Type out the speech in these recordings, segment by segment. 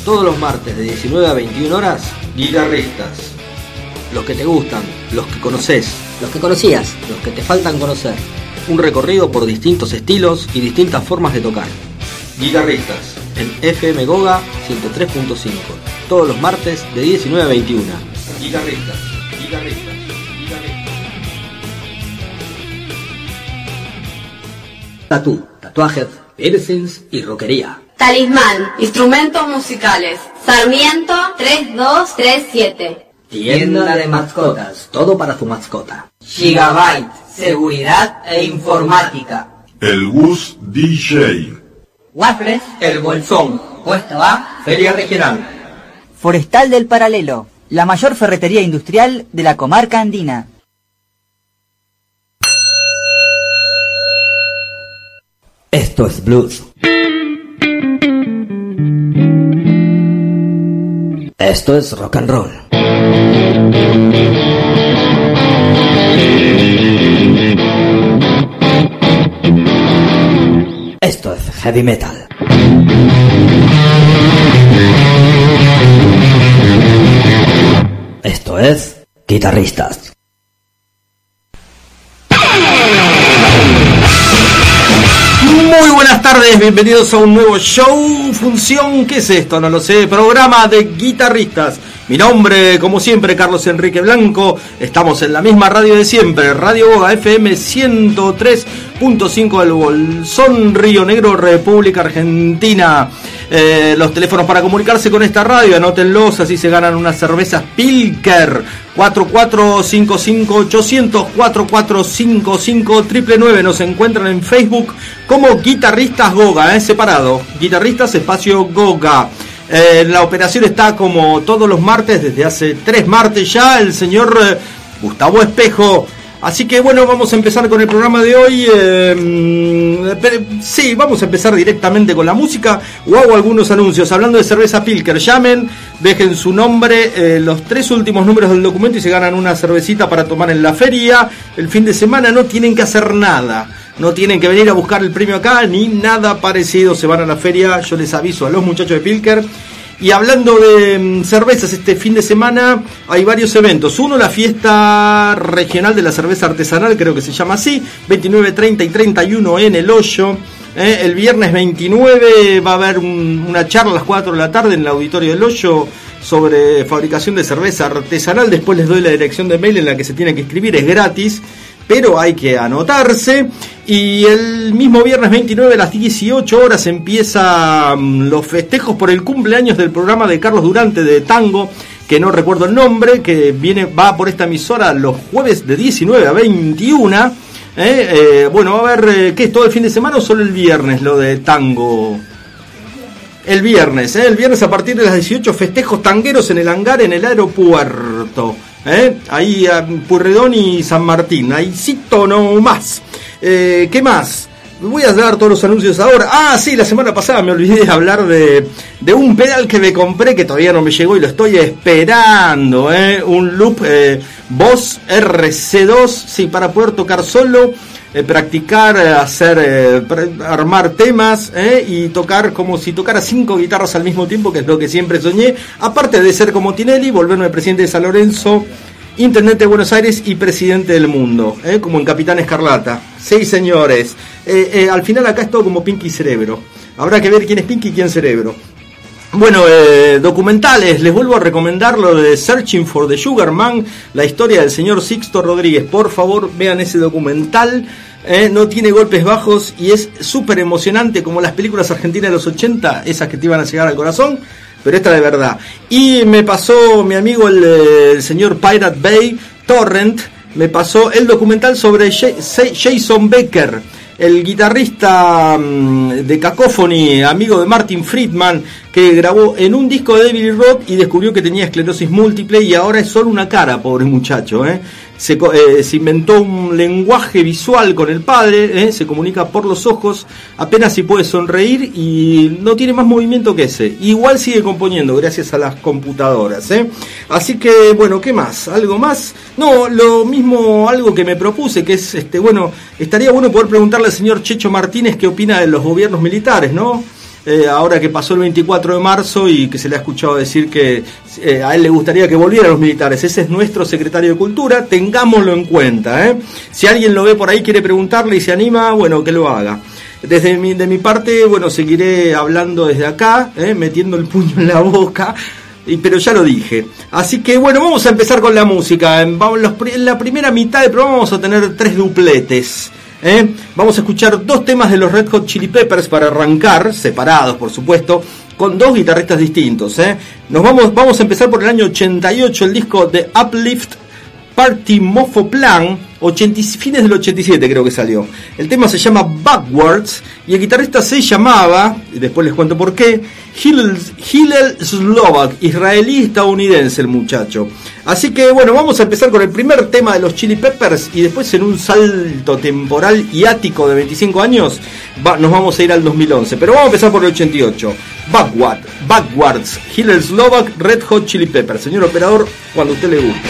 Todos los martes de 19 a 21 horas, Guitarristas. Los que te gustan, los que conoces, los que conocías, los que te faltan conocer. Un recorrido por distintos estilos y distintas formas de tocar. Guitarristas, en FM Goga 103.5. Todos los martes de 19 a 21. Guitarristas, guitarristas, guitarristas. Tatú, tatuajes, piercings y rockería. Talismán, instrumentos musicales. Sarmiento 3237. Tienda de mascotas, todo para tu mascota. Gigabyte, seguridad e informática. El Gus DJ. Waffles, El Bolsón. Puesto A, Feria Regional. Forestal del Paralelo, la mayor ferretería industrial de la comarca andina. Esto es blues. Esto es rock and roll. Esto es heavy metal. Esto es Guitarristas. Muy buenas tardes, bienvenidos a un nuevo show, función, ¿qué es esto? No lo sé, programa de Guitarristas. Mi nombre, como siempre, Carlos Enrique Blanco. Estamos en la misma radio de siempre, Radio Goga FM 103.5 del Bolsón, Río Negro, República Argentina. Los teléfonos para comunicarse con esta radio, anótenlos, así se ganan unas cervezas Pilker. 4455-800, 4455-999. Nos encuentran en Facebook como Guitarristas Goga, separado. Guitarristas espacio Goga. La operación está como todos los martes, desde hace 3 martes ya, el señor Gustavo Espejo. Así que bueno, vamos a empezar con el programa de hoy. Sí, vamos a empezar directamente con la música. O hago algunos anuncios. Hablando de cerveza Pilker, llamen, dejen su nombre, los 3 últimos números del documento y se ganan una cervecita para tomar en la feria. El fin de semana no tienen que hacer nada. No tienen que venir a buscar el premio acá, ni nada parecido. Se van a la feria, yo les aviso a los muchachos de Pilker. Y hablando de cervezas, este fin de semana hay varios eventos. Uno, la fiesta regional de la cerveza artesanal, creo que se llama así, 29, 30 y 31 en El Hoyo. El viernes 29 va a haber una charla a las 4 de la tarde en el auditorio del Hoyo sobre fabricación de cerveza artesanal. Después les doy la dirección de mail en la que se tiene que inscribir, es gratis, pero hay que anotarse. Y el mismo viernes 29 a las 18 horas empiezan los festejos por el cumpleaños del programa de Carlos Durante de tango, que no recuerdo el nombre, que va por esta emisora los jueves de 19 a 21. Bueno, va a haber, ¿qué es todo el fin de semana o solo el viernes lo de tango? El viernes a partir de las 18, festejos tangueros en el hangar en el aeropuerto. Ahí Purredón y San Martín, ahí cito no más. ¿Qué más? Voy a dar todos los anuncios ahora. Ah, sí, la semana pasada me olvidé de hablar de un pedal que me compré que todavía no me llegó y lo estoy esperando. Un loop Boss RC2, sí, para poder tocar solo, practicar, armar temas y tocar como si tocara 5 guitarras al mismo tiempo, que es lo que siempre soñé. Aparte de ser como Tinelli, volverme presidente de San Lorenzo, intendente de Buenos Aires y presidente del mundo, como en Capitán Escarlata. Sí, señores. Al final acá es todo como Pinky Cerebro. Habrá que ver quién es Pinky y quién Cerebro. Bueno, documentales, les vuelvo a recomendar lo de Searching for the Sugar Man, la historia del señor Sixto Rodríguez. Por favor, vean ese documental. No tiene golpes bajos y es súper emocionante, como las películas argentinas de los 80, esas que te iban a llegar al corazón, pero esta de verdad. Y me pasó mi amigo el señor Pirate Bay Torrent, me pasó el documental sobre Jason Becker, el guitarrista de Cacophony, amigo de Martin Friedman, que grabó en un disco de David Roth y descubrió que tenía esclerosis múltiple y ahora es solo una cara, pobre muchacho. Se inventó un lenguaje visual con el padre, se comunica por los ojos, apenas si puede sonreír y no tiene más movimiento que ese. Igual sigue componiendo gracias a las computadoras. Así que, bueno, ¿qué más? ¿Algo más? No, lo mismo, algo que me propuse, que es, bueno, estaría bueno poder preguntarle al señor Checho Martínez qué opina de los gobiernos militares, ¿no? ahora que pasó el 24 de marzo y que se le ha escuchado decir que a él le gustaría que volvieran los militares. Ese es nuestro secretario de Cultura, tengámoslo en cuenta. Si alguien lo ve por ahí, quiere preguntarle y se anima, bueno, que lo haga. De mi parte, bueno, seguiré hablando desde acá, metiendo el puño en la boca, pero ya lo dije. Así que bueno, vamos a empezar con la música. En la primera mitad del programa vamos a tener 3 dupletes. Vamos a escuchar 2 temas de los Red Hot Chili Peppers para arrancar, separados por supuesto, con 2 guitarristas distintos. Vamos a empezar por el año 88, el disco de Uplift Party Mofo Plan, fines del 87 creo que salió. El tema se llama Backwards y el guitarrista se llamaba, y después les cuento por qué, Hillel Slovak, israelí-estadounidense el muchacho. Así que bueno, vamos a empezar con el primer tema de los Chili Peppers y después en un salto temporal y ático de 25 años nos vamos a ir al 2011. Pero vamos a empezar por el 88. Backwards, Hillel Slovak, Red Hot Chili Peppers. Señor operador, cuando a usted le guste.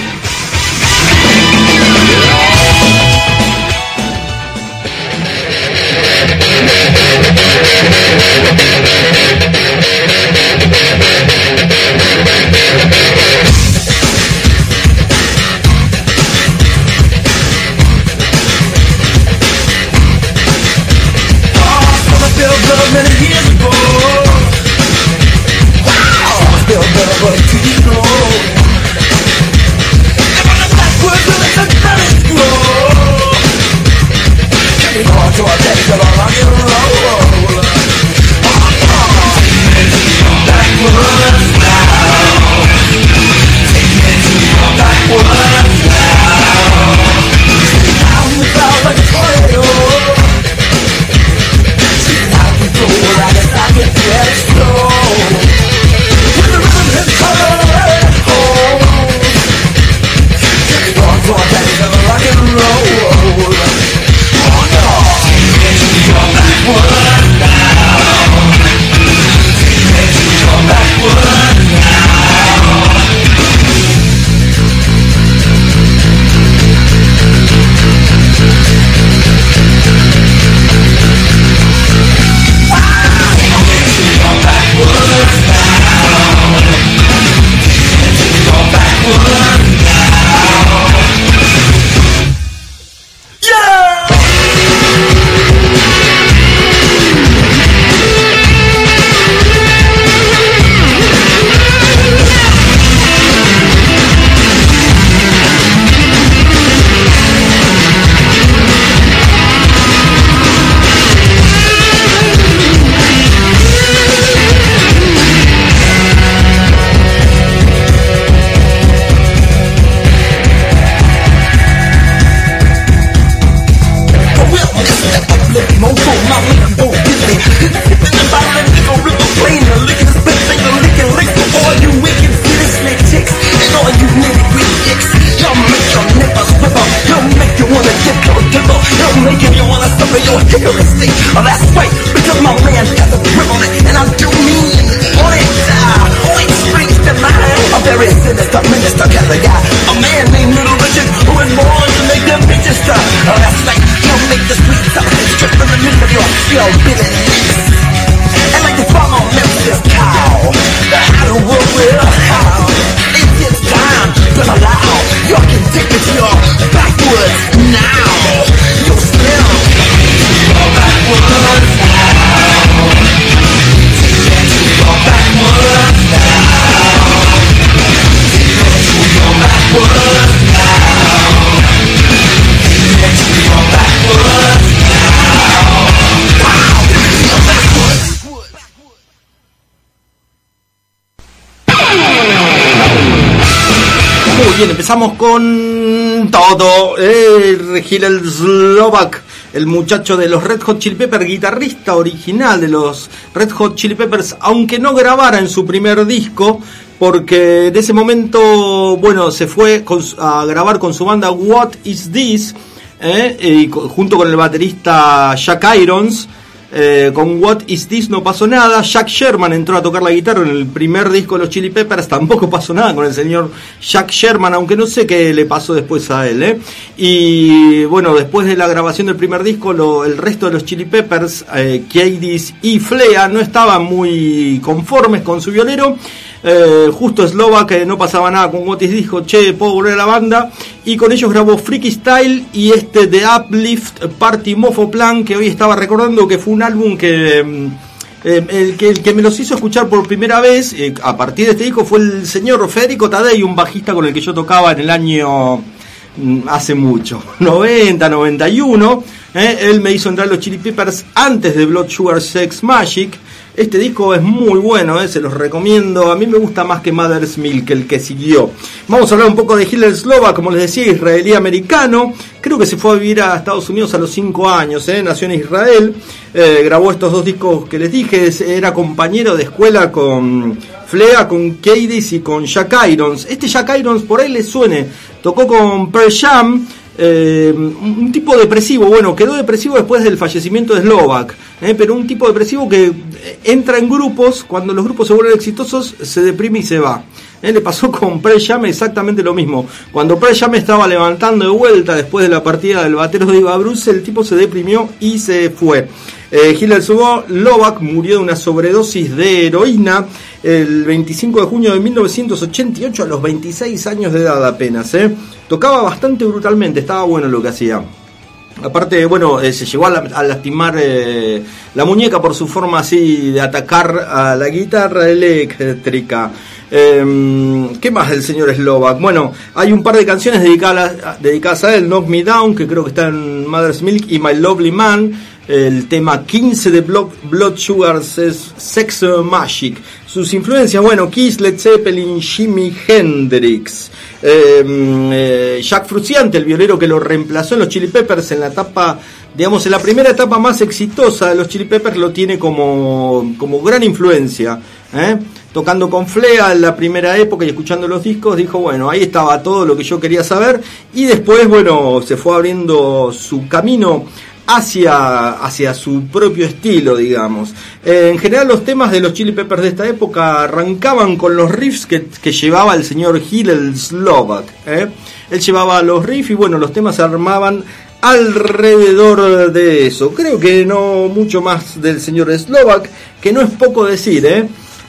Bien, empezamos con todo. Hillel Slovak, el muchacho de los Red Hot Chili Peppers, guitarrista original de los Red Hot Chili Peppers, aunque no grabara en su primer disco, porque en ese momento, bueno, se fue a grabar con su banda What Is This, y junto con el baterista Jack Irons. Con What Is This no pasó nada. Jack Sherman entró a tocar la guitarra en el primer disco de los Chili Peppers, tampoco pasó nada con el señor Jack Sherman, aunque no sé qué le pasó después a él, Y bueno, después de la grabación del primer disco, el resto de los Chili Peppers, Kiedis y Flea, no estaban muy conformes con su violero. Justo Slovak, no pasaba nada con What Is This, dijo, che, puedo volver a la banda, y con ellos grabó Freaky Style y The Uplift Party Mofo Plan, que hoy estaba recordando que fue un álbum que el que me los hizo escuchar por primera vez a partir de este disco fue el señor Federico Taddei, un bajista con el que yo tocaba en el año hace mucho, 90, 91. Él me hizo entrar los Chili Peppers antes de Blood Sugar Sex Magic. Este disco es muy bueno, se los recomiendo. A mí me gusta más que Mother's Milk, el que siguió. Vamos a hablar un poco de Hillel Slovak, como les decía, israelí-americano. Creo que se fue a vivir a Estados Unidos a los 5 años, nació en Israel. Grabó estos 2 discos que les dije. Era compañero de escuela con Flea, con Kiedis y con Jack Irons. Este Jack Irons, por ahí les suene, tocó con Pearl Jam. Un tipo depresivo, bueno, quedó depresivo después del fallecimiento de Slovak, pero un tipo depresivo que entra en grupos, cuando los grupos se vuelven exitosos, se deprime y se va. Le pasó con Pearl Jam exactamente lo mismo. Cuando Pearl Jam estaba levantando de vuelta después de la partida del batero de Iva Bruce, el tipo se deprimió y se fue. Hillel Slovak murió de una sobredosis de heroína el 25 de junio de 1988 a los 26 años de edad apenas. Tocaba bastante brutalmente, estaba bueno lo que hacía. Aparte, bueno, se llegó a lastimar la muñeca por su forma así de atacar a la guitarra eléctrica. ¿Qué más del señor Slovak? Bueno, hay un par de canciones dedicadas a él. Knock Me Down, que creo que está en Mother's Milk, y My Lovely Man, el tema 15 de Blood Sugar Sex Magic. Sus influencias, bueno, Kiss, Led Zeppelin, Jimi Hendrix, Jack Frusciante, el violero que lo reemplazó en los Chili Peppers en la etapa, digamos, en la primera etapa más exitosa de los Chili Peppers, lo tiene como gran influencia, tocando con Flea en la primera época y escuchando los discos, dijo, bueno, ahí estaba todo lo que yo quería saber, y después, bueno, se fue abriendo su camino hacia su propio estilo, digamos. En general los temas de los Chili Peppers de esta época arrancaban con los riffs que llevaba el señor Hillel Slovak. Él llevaba los riffs y bueno, los temas se armaban alrededor de eso. Creo que no mucho más del señor Slovak, que no es poco decir,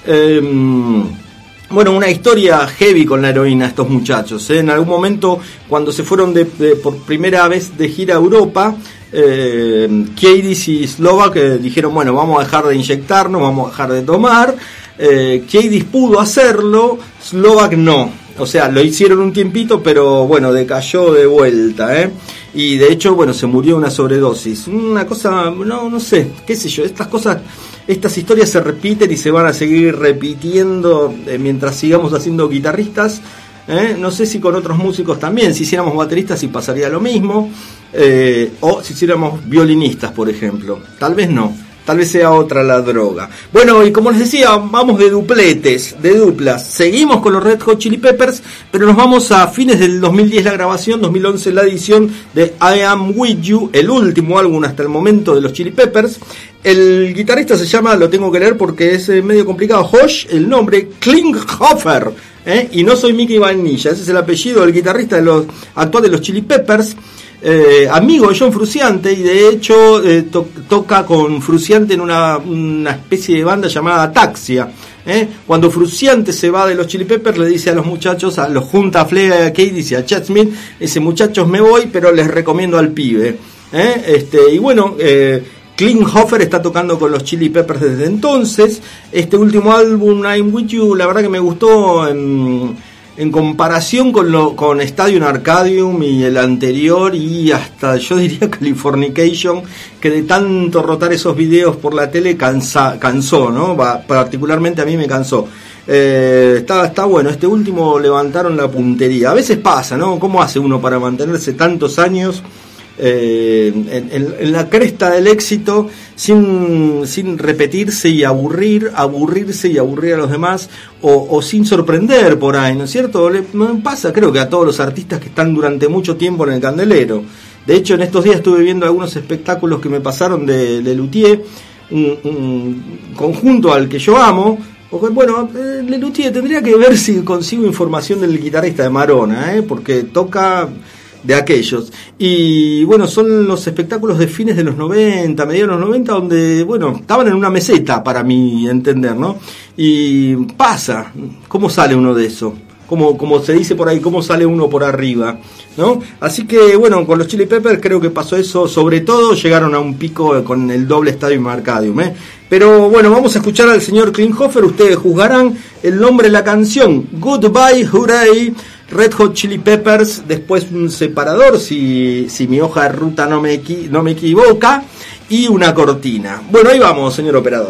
Bueno, una historia heavy con la heroína estos muchachos, En algún momento, cuando se fueron por primera vez de gira a Europa, Kiedis y Slovak dijeron, bueno, vamos a dejar de inyectarnos, vamos a dejar de tomar. Kiedis pudo hacerlo, Slovak no. O sea, lo hicieron un tiempito, pero bueno, decayó de vuelta, Y de hecho, bueno, se murió una sobredosis. Una cosa, no sé, qué sé yo, estas historias se repiten y se van a seguir repitiendo mientras sigamos haciendo guitarristas. No sé si con otros músicos también, si hiciéramos bateristas y pasaría lo mismo, o si hiciéramos violinistas, por ejemplo. Tal vez no, tal vez sea otra la droga. Bueno, y como les decía, vamos de duplas. Seguimos con los Red Hot Chili Peppers, pero nos vamos a fines del 2010 la grabación, 2011 la edición de I Am With You, el último álbum hasta el momento de los Chili Peppers. El guitarrista se llama, lo tengo que leer porque es medio complicado, Josh, el nombre, Klinghoffer, y no soy Mickey Vanilla, ese es el apellido del guitarrista actual de los Chili Peppers, amigo de John Frusciante, y de hecho toca con Frusciante en una especie de banda llamada Ataxia. Cuando Frusciante se va de los Chili Peppers, le dice a los muchachos, los junta a Flea, a Kiedis y a Chad Smith, dice, muchachos, me voy, pero les recomiendo al pibe. Y bueno, Klinghoffer está tocando con los Chili Peppers desde entonces. Este último álbum, I'm With You, la verdad que me gustó en comparación con Stadium Arcadium y el anterior, y hasta yo diría Californication, que de tanto rotar esos videos por la tele cansó, ¿no? Particularmente a mí me cansó. Está bueno, este último levantaron la puntería. A veces pasa, ¿no? ¿Cómo hace uno para mantenerse tantos años en la cresta del éxito sin repetirse y aburrirse y aburrir a los demás, o sin sorprender por ahí, ¿no es cierto? Le pasa, creo que a todos los artistas que están durante mucho tiempo en el candelero, De hecho, en estos días estuve viendo algunos espectáculos que me pasaron de Lelutier, un conjunto al que yo amo. Bueno, Lelutier tendría que ver si consigo información del guitarrista de Marona, porque toca de aquellos. Y bueno, son los espectáculos de fines de los 90, mediados de los 90, donde, bueno, estaban en una meseta, para mi entender, ¿no? Y pasa, ¿cómo sale uno de eso? Como se dice por ahí, ¿cómo sale uno por arriba? ¿No? Así que, bueno, con los Chili Peppers creo que pasó eso. Sobre todo llegaron a un pico con el doble Stadium Arcadium, Pero bueno, vamos a escuchar al señor Klinghoffer. Ustedes juzgarán el nombre de la canción, Goodbye Hooray, Red Hot Chili Peppers. Después un separador, si mi hoja de ruta no me equivoca, y una cortina. Bueno, ahí vamos, señor operador.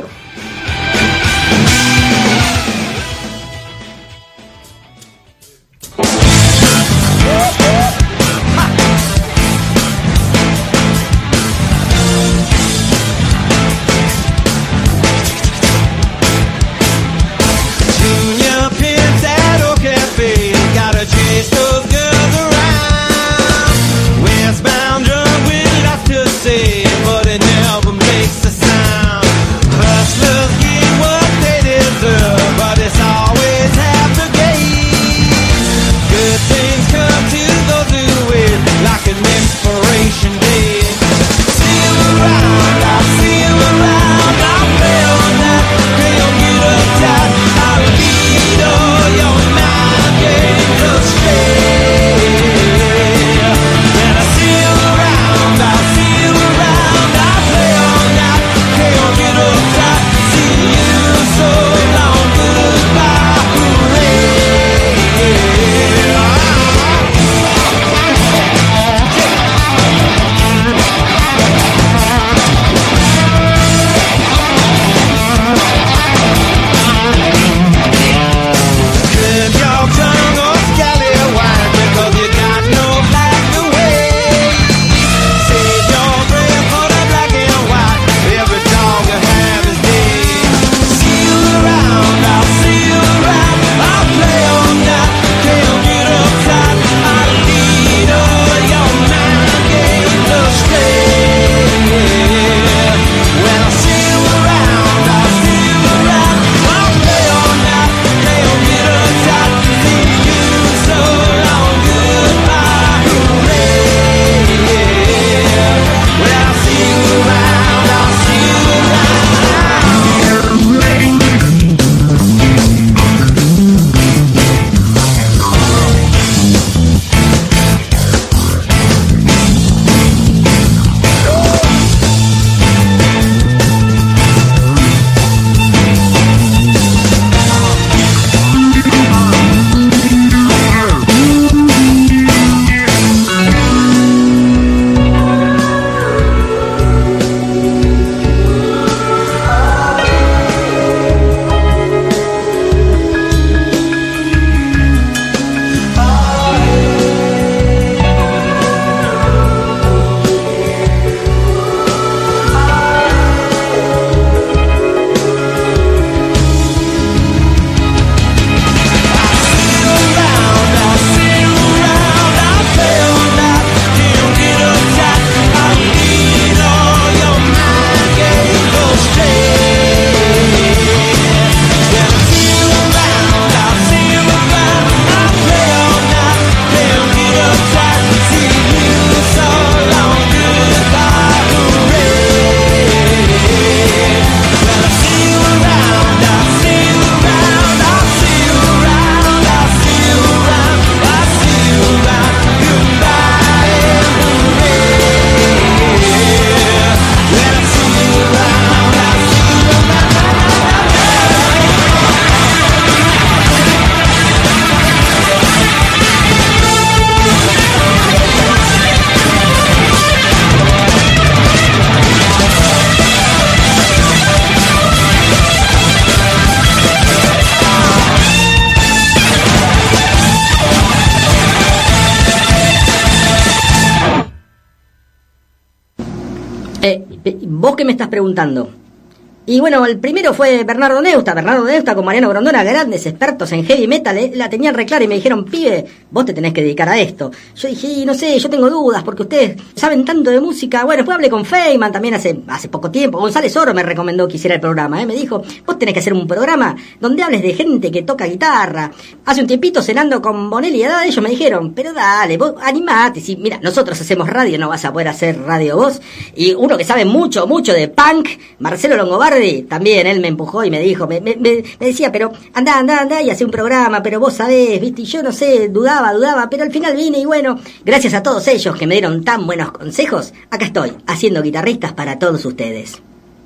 ¿Vos qué me estás preguntando? Y bueno, el primero fue Bernardo Neusta con Mariano Grondona, grandes expertos en heavy metal, la tenían re clara y me dijeron, pibe, vos te tenés que dedicar a esto. Yo dije, no sé, yo tengo dudas porque ustedes saben tanto de música. Bueno, después hablé con Feynman también hace poco tiempo. González Oro me recomendó que hiciera el programa, me dijo, vos tenés que hacer un programa donde hables de gente que toca guitarra. Hace un tiempito cenando con Bonelli y Haddad, ellos me dijeron, pero dale, vos animate, si mira, nosotros hacemos radio, no vas a poder hacer radio vos. Y uno que sabe mucho de punk, Marcelo Longobardi, también él me empujó y me dijo, me decía, pero anda y hace un programa, pero vos sabés, viste, y yo no sé, dudaba, pero al final vine y bueno, gracias a todos ellos que me dieron tan buenos consejos, acá estoy, haciendo guitarristas para todos ustedes.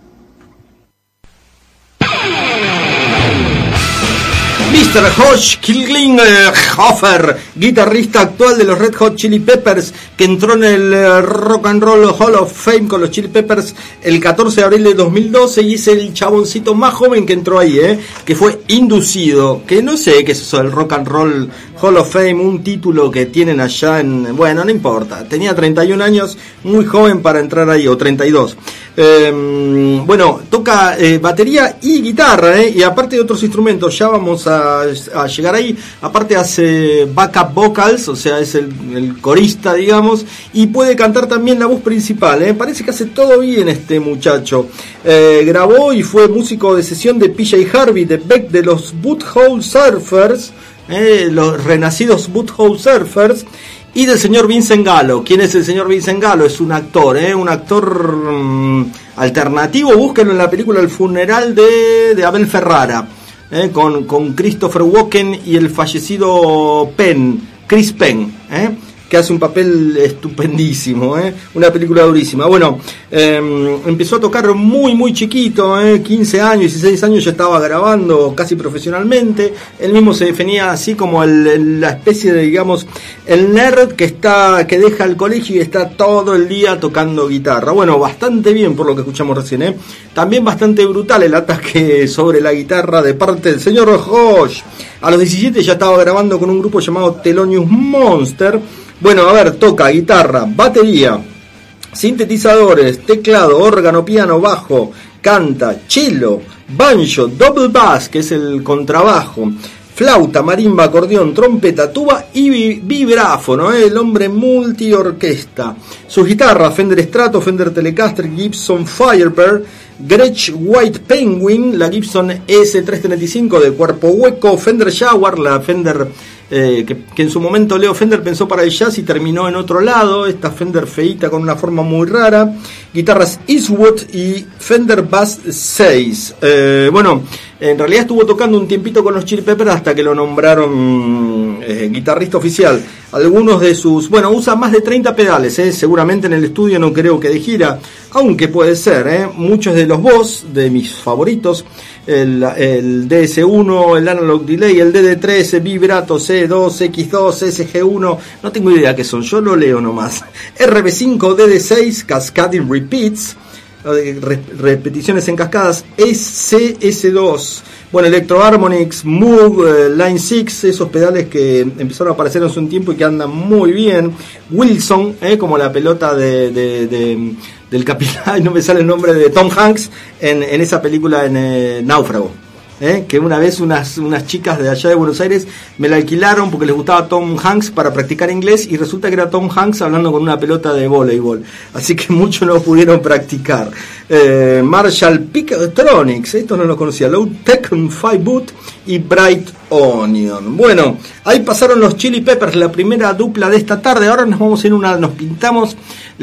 Mr. Josh Klinghoffer, guitarrista actual de los Red Hot Chili Peppers, que entró en el Rock and Roll Hall of Fame con los Chili Peppers el 14 de abril de 2012 y es el chaboncito más joven que entró ahí, que fue inducido, que no sé qué es eso del Rock and Roll Hall of Fame, un título que tienen allá en... Bueno, no importa, tenía 31 años, muy joven para entrar ahí, o 32. Bueno, toca batería y guitarra, y aparte de otros instrumentos, ya vamos a llegar ahí. Aparte hace backup vocals, o sea, es el corista, digamos, y puede cantar también la voz principal, parece que hace todo bien este muchacho. Grabó y fue músico de sesión de PJ Harvey, de Beck, de los Butthole Surfers, los renacidos Butthole Surfers, y del señor Vincent Gallo. ¿Quién es el señor Vincent Gallo? Es un actor, alternativo. Búsquenlo en la película El funeral de Abel Ferrara, con Christopher Walken y el fallecido Chris Penn, que hace un papel estupendísimo, una película durísima. Bueno, empezó a tocar muy chiquito, 15 años, 16 años ya estaba grabando casi profesionalmente. Él mismo se definía así como la especie de, digamos, el nerd que deja el colegio y está todo el día tocando guitarra. Bueno, bastante bien por lo que escuchamos recién, También bastante brutal el ataque sobre la guitarra de parte del señor Josh. A los 17 ya estaba grabando con un grupo llamado Thelonious Monster. Bueno, a ver, toca guitarra, batería, sintetizadores, teclado, órgano, piano, bajo, canta, cello, banjo, double bass, que es el contrabajo, flauta, marimba, acordeón, trompeta, tuba y vibráfono, el hombre multiorquesta. Sus guitarras, Fender Strato, Fender Telecaster, Gibson Firebird, Gretsch White Penguin, la Gibson S335 de cuerpo hueco, Fender Jaguar, la Fender que en su momento Leo Fender pensó para el jazz y terminó en otro lado, esta Fender feíta con una forma muy rara, guitarras Eastwood y Fender Bass 6. Bueno, en realidad estuvo tocando un tiempito con los Chili Peppers hasta que lo nombraron guitarrista oficial. Algunos de sus... Bueno, usa más de 30 pedales, seguramente en el estudio no creo que de gira, aunque puede ser, muchos de los Boss, de mis favoritos, el DS1, el Analog Delay, el DD3, Vibrato, C2, X2, SG1, no tengo idea qué son, yo lo leo nomás. RB5, DD6, Cascading Repeats, repeticiones en cascadas, CS2, bueno, Electro Harmonix, Moog, Line 6, esos pedales que empezaron a aparecer hace un tiempo y que andan muy bien. Wilson, como la pelota del capitán, no me sale el nombre, de Tom Hanks en esa película en Náufrago. Que una vez unas chicas de allá de Buenos Aires me la alquilaron porque les gustaba Tom Hanks para practicar inglés y resulta que era Tom Hanks hablando con una pelota de voleibol, así que muchos no pudieron practicar. Marshall Pictronics, esto no lo conocía, Low Tech 5 Boot y Bright Onion. Bueno, ahí pasaron los Chili Peppers, la primera dupla de esta tarde. Ahora nos pintamos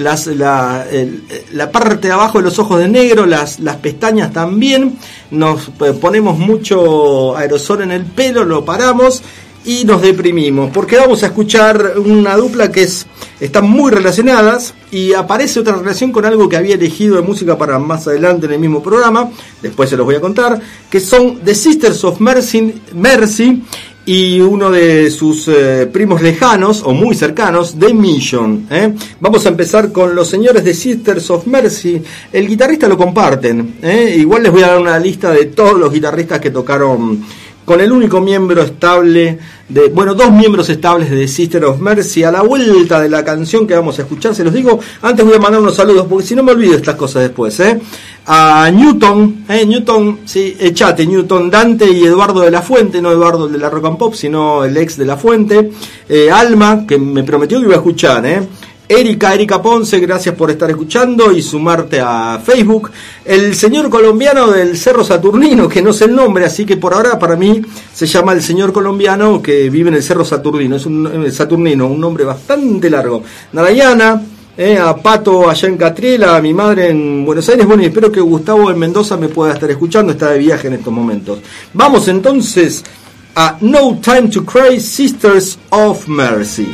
la parte de abajo de los ojos de negro, las pestañas también, nos ponemos mucho aerosol en el pelo, lo paramos y nos deprimimos, porque vamos a escuchar una dupla que están muy relacionadas y aparece otra relación con algo que había elegido de música para más adelante en el mismo programa, después se los voy a contar, que son The Sisters of Mercy y uno de sus primos lejanos o muy cercanos, The Mission. Vamos a empezar con los señores de Sisters of Mercy. El guitarrista lo comparten, igual les voy a dar una lista de todos los guitarristas que tocaron con el único miembro estable dos miembros estables de Sister of Mercy. A la vuelta de la canción que vamos a escuchar, se los digo, antes voy a mandar unos saludos, porque si no me olvido estas cosas después, a Newton, sí, echate Newton, Dante y Eduardo de la Fuente, no Eduardo de la Rock and Pop, sino el ex de la Fuente, Alma, que me prometió que iba a escuchar, Erika Ponce, gracias por estar escuchando y sumarte a Facebook. El señor colombiano del Cerro Saturnino, que no sé el nombre, así que por ahora para mí se llama el señor colombiano que vive en el Cerro Saturnino. Es un Saturnino, un nombre bastante largo. Narayana, a Pato allá en Catriela, a mi madre en Buenos Aires. Bueno, y espero que Gustavo en Mendoza me pueda estar escuchando, está de viaje en estos momentos. Vamos entonces a No Time to Cry, Sisters of Mercy.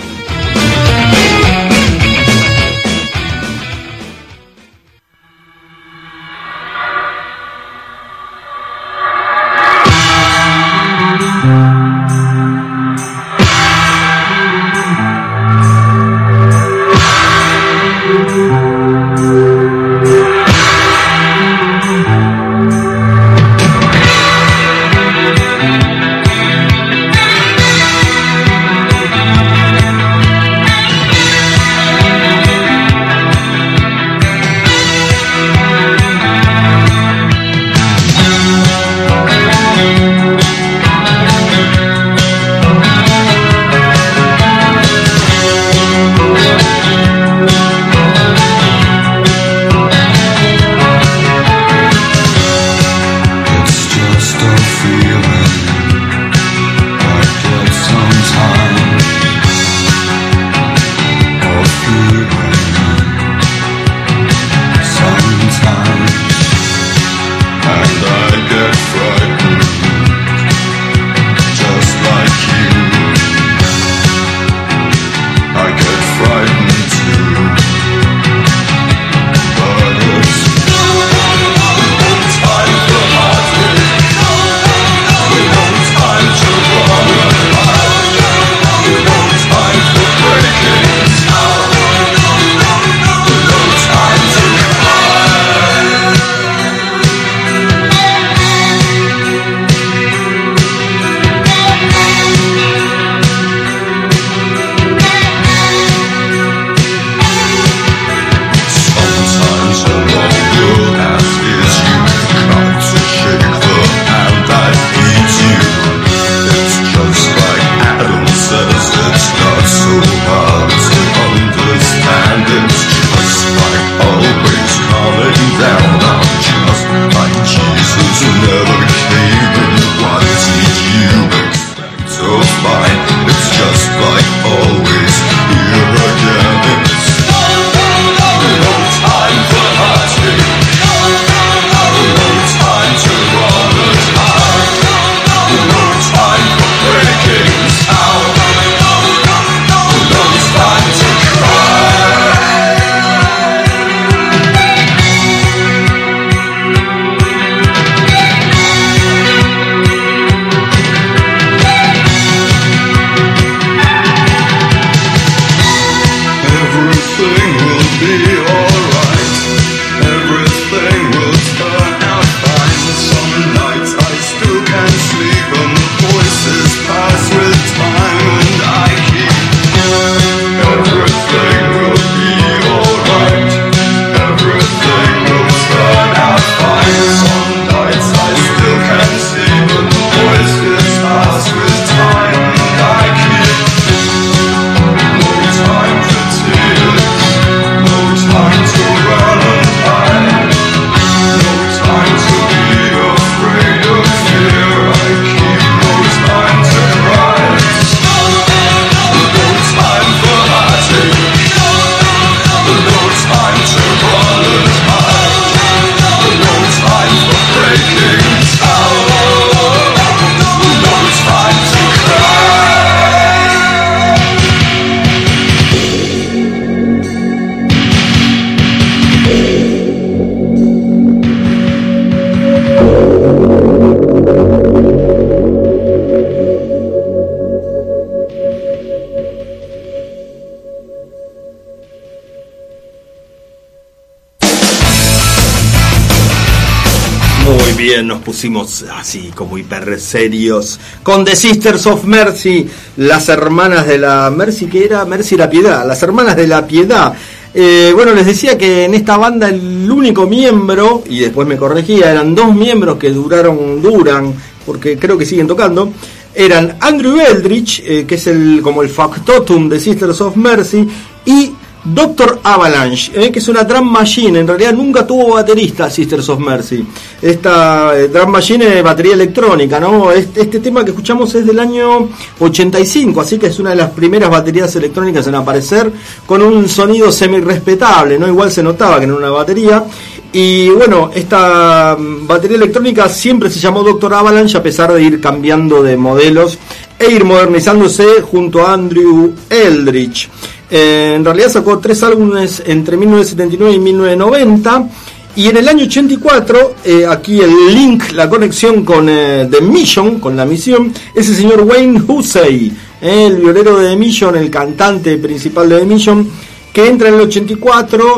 Bien, nos pusimos así como hiper serios con The Sisters of Mercy, las hermanas de la Mercy, que era Mercy la Piedad, las hermanas de la Piedad. Bueno, les decía que en esta banda el único miembro, y después me corregía, eran 2 miembros que duran, porque creo que siguen tocando, eran Andrew Eldritch, que es como el factotum de Sisters of Mercy, y Dr. Avalanche, que es una drum machine. En realidad nunca tuvo baterista Sisters of Mercy. Esta drum machine es batería electrónica, ¿no? Este tema que escuchamos es del año 85, así que es una de las primeras baterías electrónicas en aparecer, con un sonido semi-respetable, ¿no? Igual se notaba que no era una batería. Y bueno, esta batería electrónica siempre se llamó Dr. Avalanche, a pesar de ir cambiando de modelos e ir modernizándose junto a Andrew Eldritch. En realidad sacó 3 álbumes entre 1979 y 1990, y en el año 84, aquí el link, la conexión con The Mission, con La Misión, es el señor Wayne Hussey, el violero de The Mission, el cantante principal de The Mission, que entra en el 84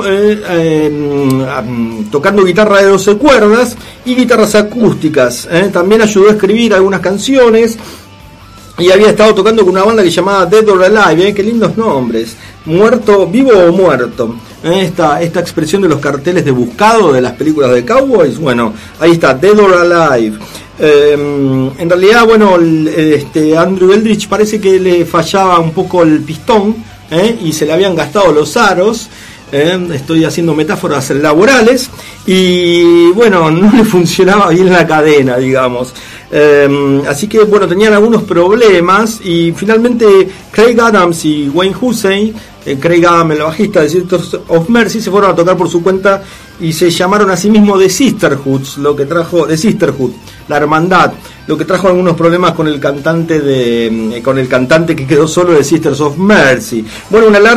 tocando guitarra de 12 cuerdas y guitarras acústicas. También ayudó a escribir algunas canciones. Y había estado tocando con una banda que se llamaba Dead or Alive, qué lindos nombres. Muerto, vivo o muerto. Esta expresión de los carteles de buscado de las películas de cowboys, bueno, ahí está, Dead or Alive. En realidad, bueno, Andrew Eldritch parece que le fallaba un poco el pistón, y se le habían gastado los aros. Estoy haciendo metáforas laborales, y bueno, no le funcionaba bien la cadena, digamos. Así que bueno, tenían algunos problemas, y finalmente Craig Adams y Wayne Hussey, Craig Adams, el bajista de Sisters of Mercy, se fueron a tocar por su cuenta y se llamaron a sí mismos The Sisterhoods, lo que trajo The Sisterhood, la hermandad, lo que trajo algunos problemas con el cantante que quedó solo de Sisters of Mercy. Bueno, una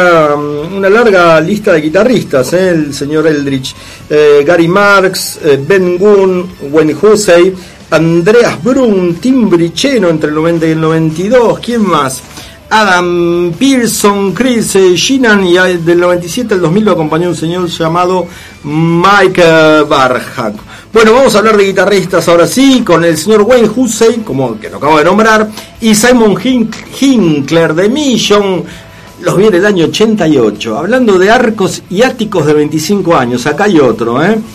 larga lista de guitarristas, el señor Eldritch, Gary Marks, Ben Gunn, Wayne Hussey, Andreas Brun, Tim Bricheno entre el 90 y el 92, ¿quién más? Adam Pearson, Chris Sheenan, y del 97 al 2000 lo acompañó un señor llamado Mike Barham. Bueno, vamos a hablar de guitarristas ahora sí, con el señor Wayne Hussey, como que lo acabo de nombrar, y Simon Hinkler de Mission. Los vi en el año 88, hablando de arcos y áticos de 25 años, acá hay otro,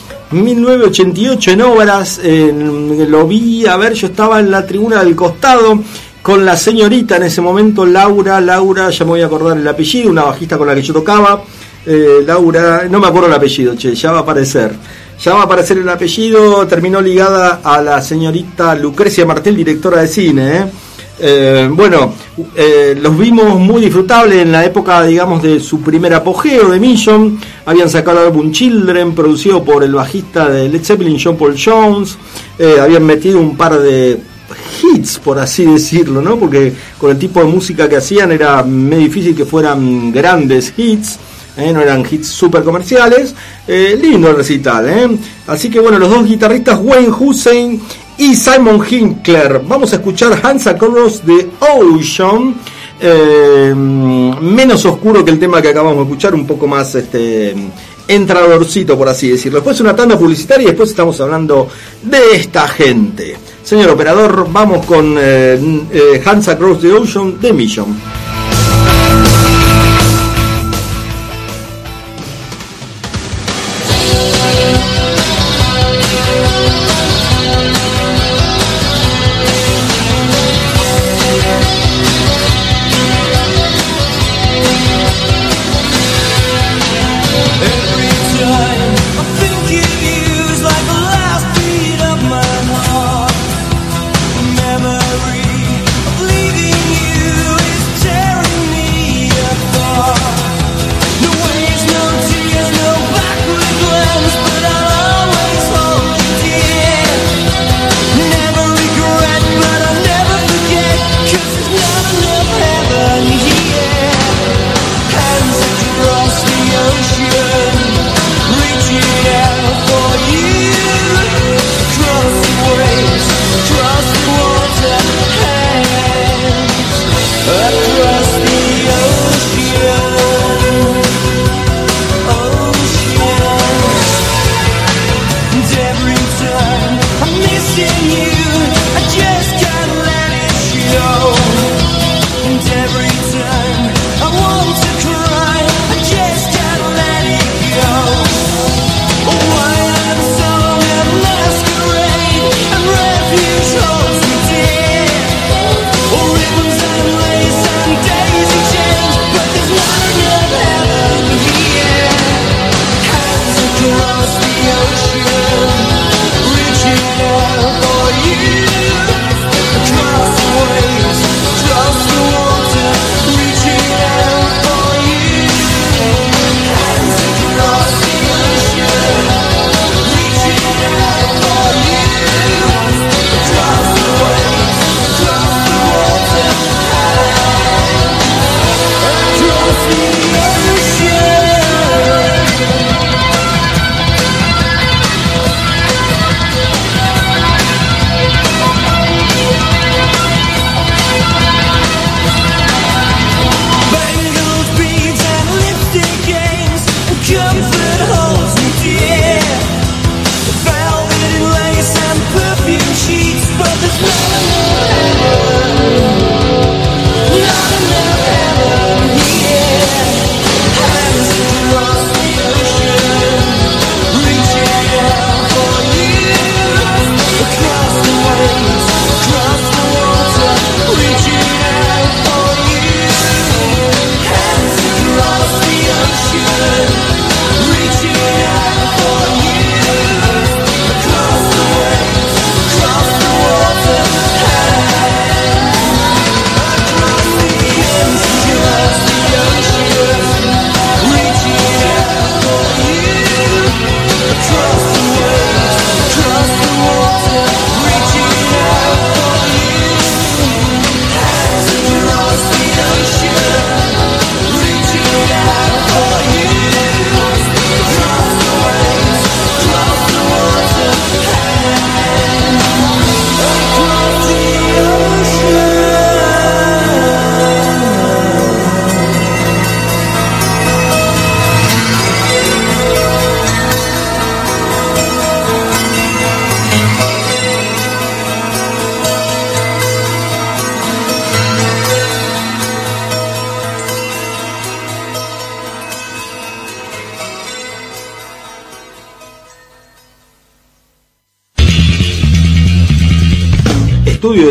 1988 en Obras, lo vi, a ver, yo estaba en la tribuna del costado con la señorita en ese momento, Laura, ya me voy a acordar el apellido, una bajista con la que yo tocaba, Laura, no me acuerdo el apellido, ya va a aparecer el apellido. Terminó ligada a la señorita Lucrecia Martel, directora de cine, Bueno, los vimos muy disfrutables en la época, digamos, de su primer apogeo de Mission. Habían sacado el álbum Children, producido por el bajista de Led Zeppelin, John Paul Jones. Habían metido un par de hits, por así decirlo, ¿no? Porque con el tipo de música que hacían era medio difícil que fueran grandes hits, no eran hits super comerciales. Lindo el recital, Así que bueno, los dos guitarristas Wayne Hussey y Simon Hinkler. Vamos a escuchar Hands Across the Ocean, menos oscuro que el tema que acabamos de escuchar, un poco más entradorcito, por así decirlo. Después una tanda publicitaria y después estamos hablando de esta gente. Señor operador, vamos con Hands Across the Ocean de Mission. Memory of leaving you is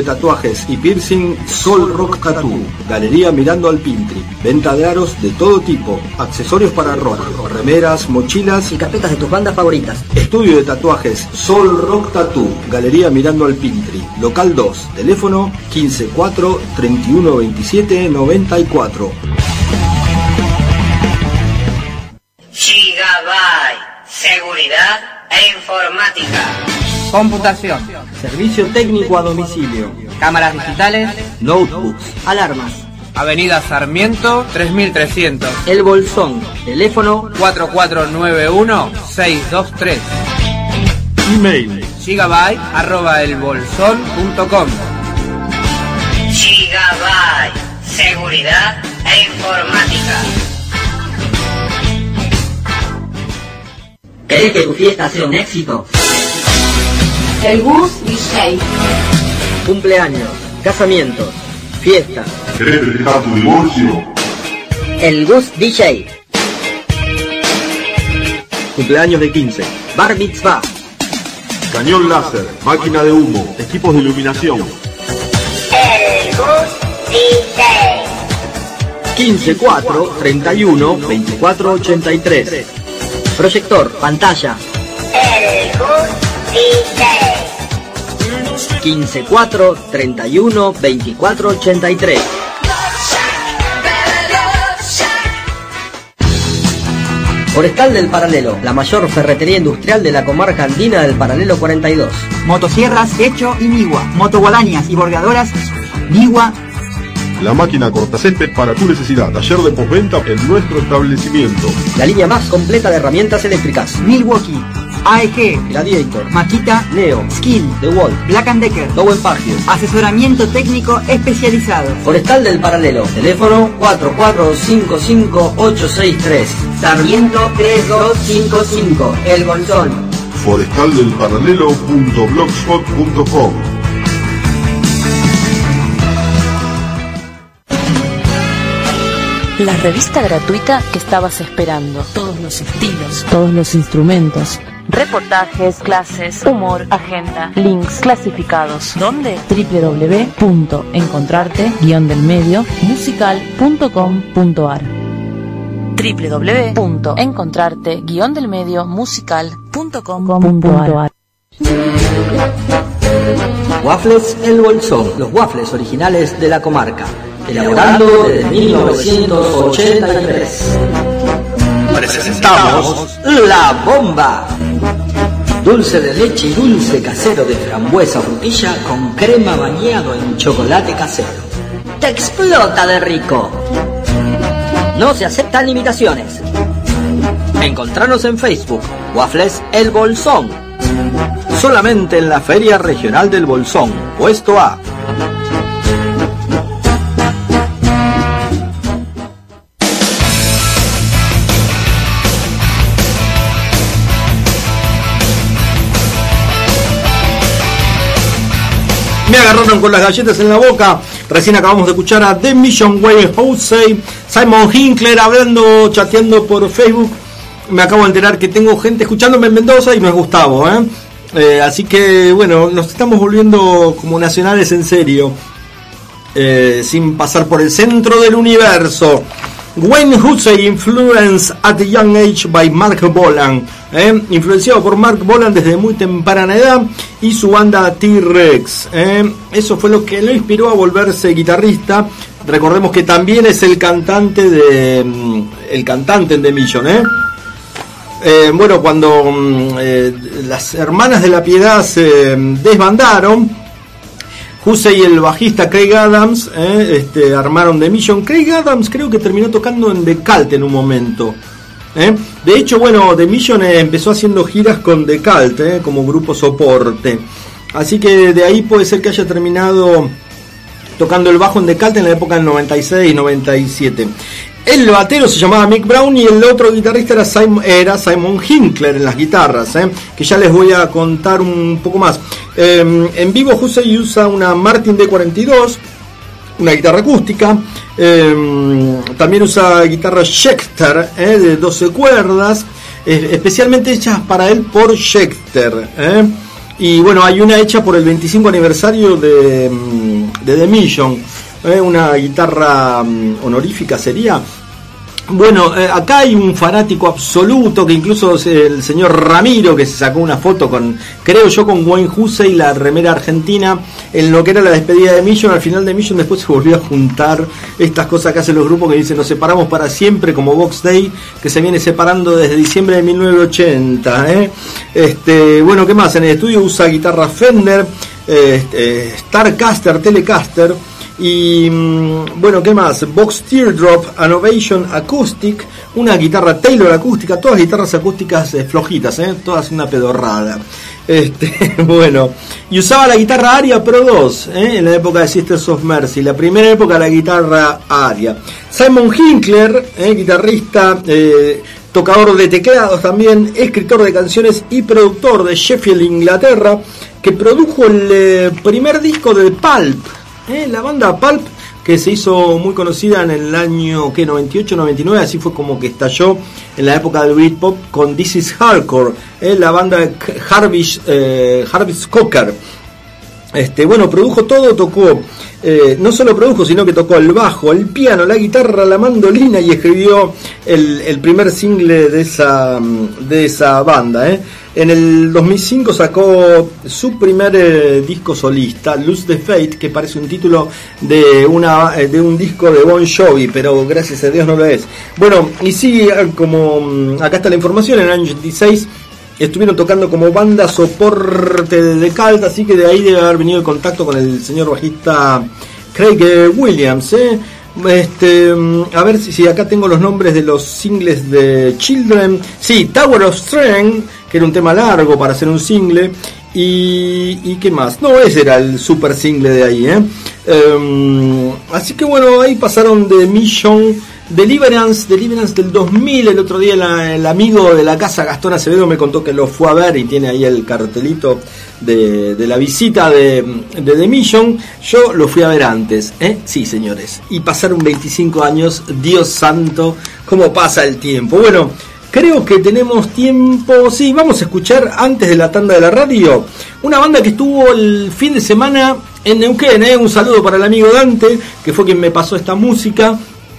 tatuajes y piercing Sol Rock Tattoo. Galería mirando al Pintri. Venta de aros de todo tipo. Accesorios para rock, remeras, mochilas Y carpetas de tus bandas favoritas. Estudio de tatuajes Sol Rock Tattoo. Galería mirando al Pintri. Local 2. Teléfono 154 31 27 94. Gigabyte. Seguridad e informática. Computación, Servicio técnico a domicilio. cámaras digitales, Notebooks. Alarmas. Avenida Sarmiento 3300, El Bolsón. Teléfono 4491-623. Email. gigabyte@elbolsón.com. Gigabyte. Seguridad e informática. ¿Querés que tu fiesta sea un éxito? El Gus DJ. cumpleaños, casamientos, fiestas. ¿Querés festejar tu divorcio? El Gus DJ. Cumpleaños de 15. Bar Mitzvah. Cañón láser, máquina de humo, equipos de iluminación. El Gus DJ. 15 4 31 24 83. Proyector, pantalla. El Gus DJ. 15 4 31 24 83. Forestal del Paralelo, la mayor ferretería industrial de la comarca andina del Paralelo 42. Motosierras Hecho y Nigua. Motoguadañas y bordeadoras Nigua. La máquina cortacésped para tu necesidad. Taller de postventa en nuestro establecimiento. La línea más completa de herramientas eléctricas. Milwaukee. AEG. Gladiator, Makita. Neo, Skill. DeWalt, Black & Decker. Lowen Pagio. Asesoramiento técnico especializado. Forestal del Paralelo, teléfono 4455863. Sarmiento 3255, El Bolsón. Forestaldelparalelo.blogspot.com. La revista gratuita que estabas esperando. Todos los estilos, todos los instrumentos. Reportajes, clases, humor, agenda, links, clasificados. ¿Dónde? www.encontrarte-delmedio-musical.com.ar www.encontrarte-delmedio-musical.com.ar Waffles El Bolsón, los waffles originales de la comarca. Elaborando desde 1983. Presentamos La Bomba. Dulce de leche y dulce casero de frambuesa o frutilla con crema bañado en chocolate casero. ¡Te explota de rico! No se aceptan imitaciones. Encontranos en Facebook, Waffles El Bolsón. solamente en la Feria Regional del Bolsón, puesto A. Me agarraron con las galletas en la boca. Recién acabamos de escuchar a The Mission Way Housey, Simon Hinkler hablando, chateando por Facebook. Me acabo de enterar que tengo gente escuchándome en Mendoza y no es Gustavo, así que bueno, nos estamos volviendo como nacionales en serio, sin pasar por el centro del universo. Wayne Hussey, influenced at a young age by Mark Bolan, influenciado por Mark Bolan desde muy temprana edad y su banda T-Rex. Eso fue lo que lo inspiró a volverse guitarrista. Recordemos que también es el cantante en The Mission. Bueno, cuando las Hermanas de la Piedad se desbandaron, Hussey y el bajista Craig Adams armaron The Mission. Craig Adams creo que terminó tocando en The Cult en un momento. De hecho, bueno, The Mission empezó haciendo giras con The Cult como grupo soporte. Así que de ahí puede ser que haya terminado tocando el bajo en The Cult en la época del 96-97. El batero se llamaba Mick Brown y el otro guitarrista era Simon Hinkler en las guitarras, que ya les voy a contar un poco más. En vivo Hussey usa una Martin D42, una guitarra acústica, también usa guitarras Schecter de 12 cuerdas, especialmente hechas para él por Schecter. Y bueno, hay una hecha por el 25 aniversario de The Mission, una guitarra honorífica sería. Bueno, acá hay un fanático absoluto, que incluso el señor Ramiro, que se sacó una foto con, creo yo, con Wayne Hussey, la remera argentina, en lo que era la despedida de Mission. Al final de Mission después se volvió a juntar estas cosas que hacen los grupos que dicen nos separamos para siempre, como Box Day, que se viene separando desde diciembre de 1980. Bueno, ¿qué más? En el estudio usa guitarra Fender, Starcaster, Telecaster. Y bueno, ¿qué más? Vox Teardrop, Innovation Acoustic, una guitarra Taylor acústica, todas guitarras acústicas flojitas, todas una pedorrada. Bueno, y usaba la guitarra Aria Pro 2 en la época de Sisters of Mercy, la primera época de la guitarra Aria. Simon Hinkler, guitarrista, tocador de teclados también, escritor de canciones y productor de Sheffield, Inglaterra, que produjo el primer disco de Pulp. La banda Pulp, que se hizo muy conocida en el año 98-99, así fue como que estalló en la época del Britpop con This Is Hardcore, la banda de Jarvis Cocker. Bueno, produjo todo, tocó, no solo produjo, sino que tocó el bajo, el piano, la guitarra, la mandolina, y escribió el primer single de esa banda. En el 2005 sacó su primer disco solista, Lose the Fate, que parece un título de un disco de Bon Jovi, pero gracias a Dios no lo es. Bueno, y sí, como acá está la información, en el año 86 estuvieron tocando como banda soporte de Cult, así que de ahí debe haber venido el contacto con el señor bajista Craig Williams. A ver si acá tengo los nombres de los singles de Children. Sí, Tower of Strength, que era un tema largo para hacer un single. Y ¿qué más? No, ese era el super single de ahí, así que bueno, ahí pasaron de Mission. Deliverance del 2000. El otro día el amigo de la casa, Gastón Acevedo, me contó que lo fue a ver y tiene ahí el cartelito de la visita de The Mission. Yo lo fui a ver antes, sí, señores, y pasaron 25 años. Dios santo, cómo pasa el tiempo. Bueno, creo que tenemos tiempo. Sí, vamos a escuchar antes de la tanda de la radio una banda que estuvo el fin de semana en Neuquén. Un saludo para el amigo Dante, que fue quien me pasó esta música.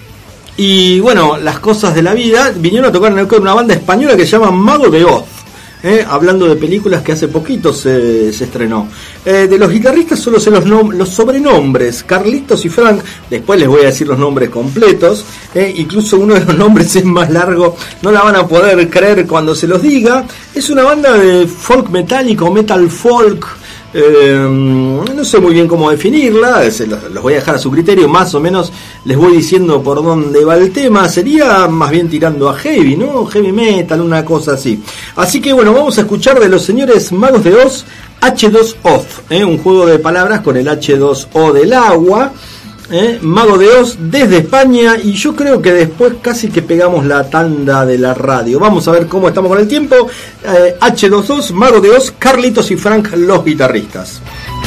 Y bueno, las cosas de la vida. Vinieron a tocar en Neuquén una banda española que se llama Mago de Oz, hablando de películas que hace poquito se estrenó. De los guitarristas solo sé los sobrenombres, Carlitos y Frank. Después les voy a decir los nombres completos. Incluso uno de los nombres es más largo, no la van a poder creer cuando se los diga. Es una banda de folk metálico, metal folk. No sé muy bien cómo definirla, los voy a dejar a su criterio, más o menos les voy diciendo por dónde va el tema. Sería más bien tirando a heavy, ¿no? Heavy metal, una cosa así. Así que bueno, vamos a escuchar de los señores Magos de Oz, H2O, un juego de palabras con el H2O del agua. Mago de Oz desde España, y yo creo que después casi que pegamos la tanda de la radio. Vamos a ver cómo estamos con el tiempo. H2O, Mago de Oz, Carlitos y Frank, los guitarristas.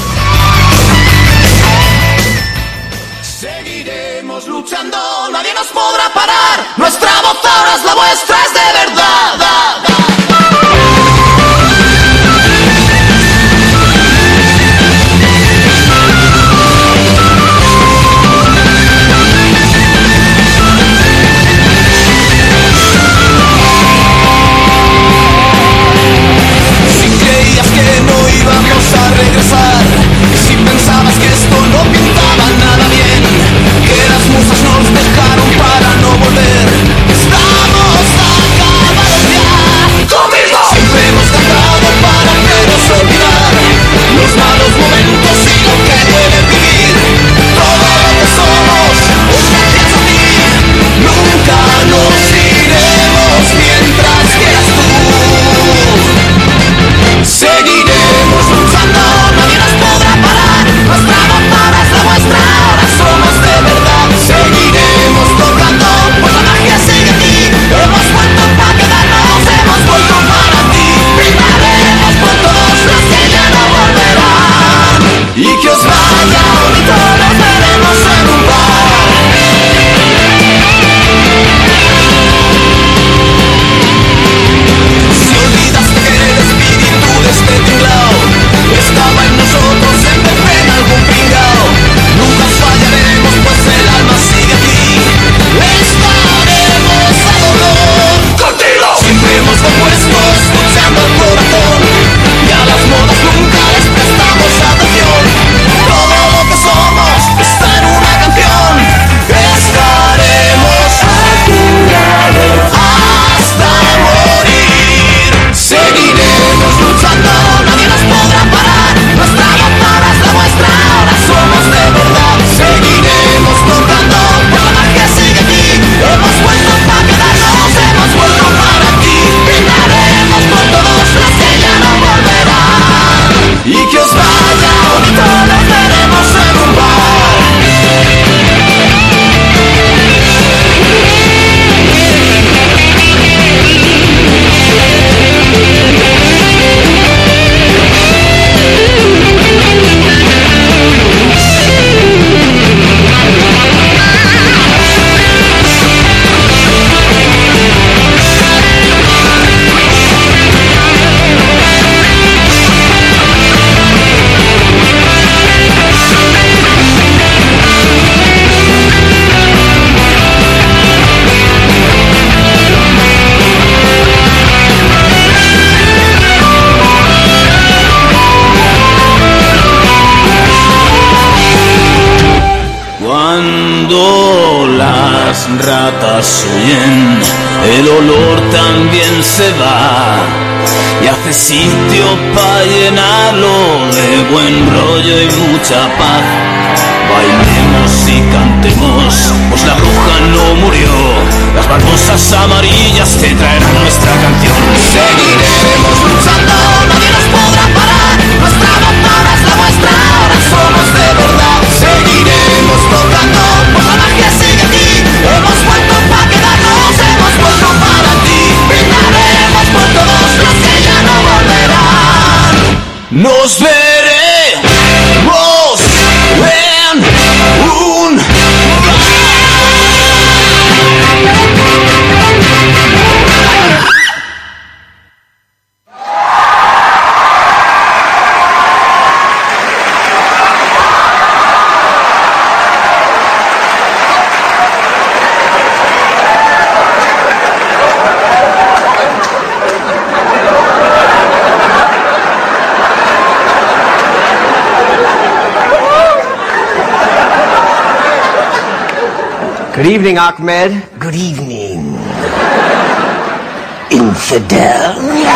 Seguiremos luchando, nadie nos podrá parar. Nuestra voz ahora es la vuestra, es de verdad. Vamos a regresar. ratas huyen, el olor también se va y hace sitio para llenarlo de buen rollo y mucha paz. Bailemos y cantemos, pues la bruja no murió, las baldosas amarillas te traerán nuestra canción. Seguiremos luchando, nadie nos podrá parar, nuestra voz ahora es la vuestra, ahora somos de verdad. Seguiremos tocando, pues la magia sigue aquí, hemos vuelto para quedarnos, hemos vuelto para ti. Brindaremos por todos los que ya no volverán. Nos veremos en un Good evening, Ahmed. Good evening, infidel.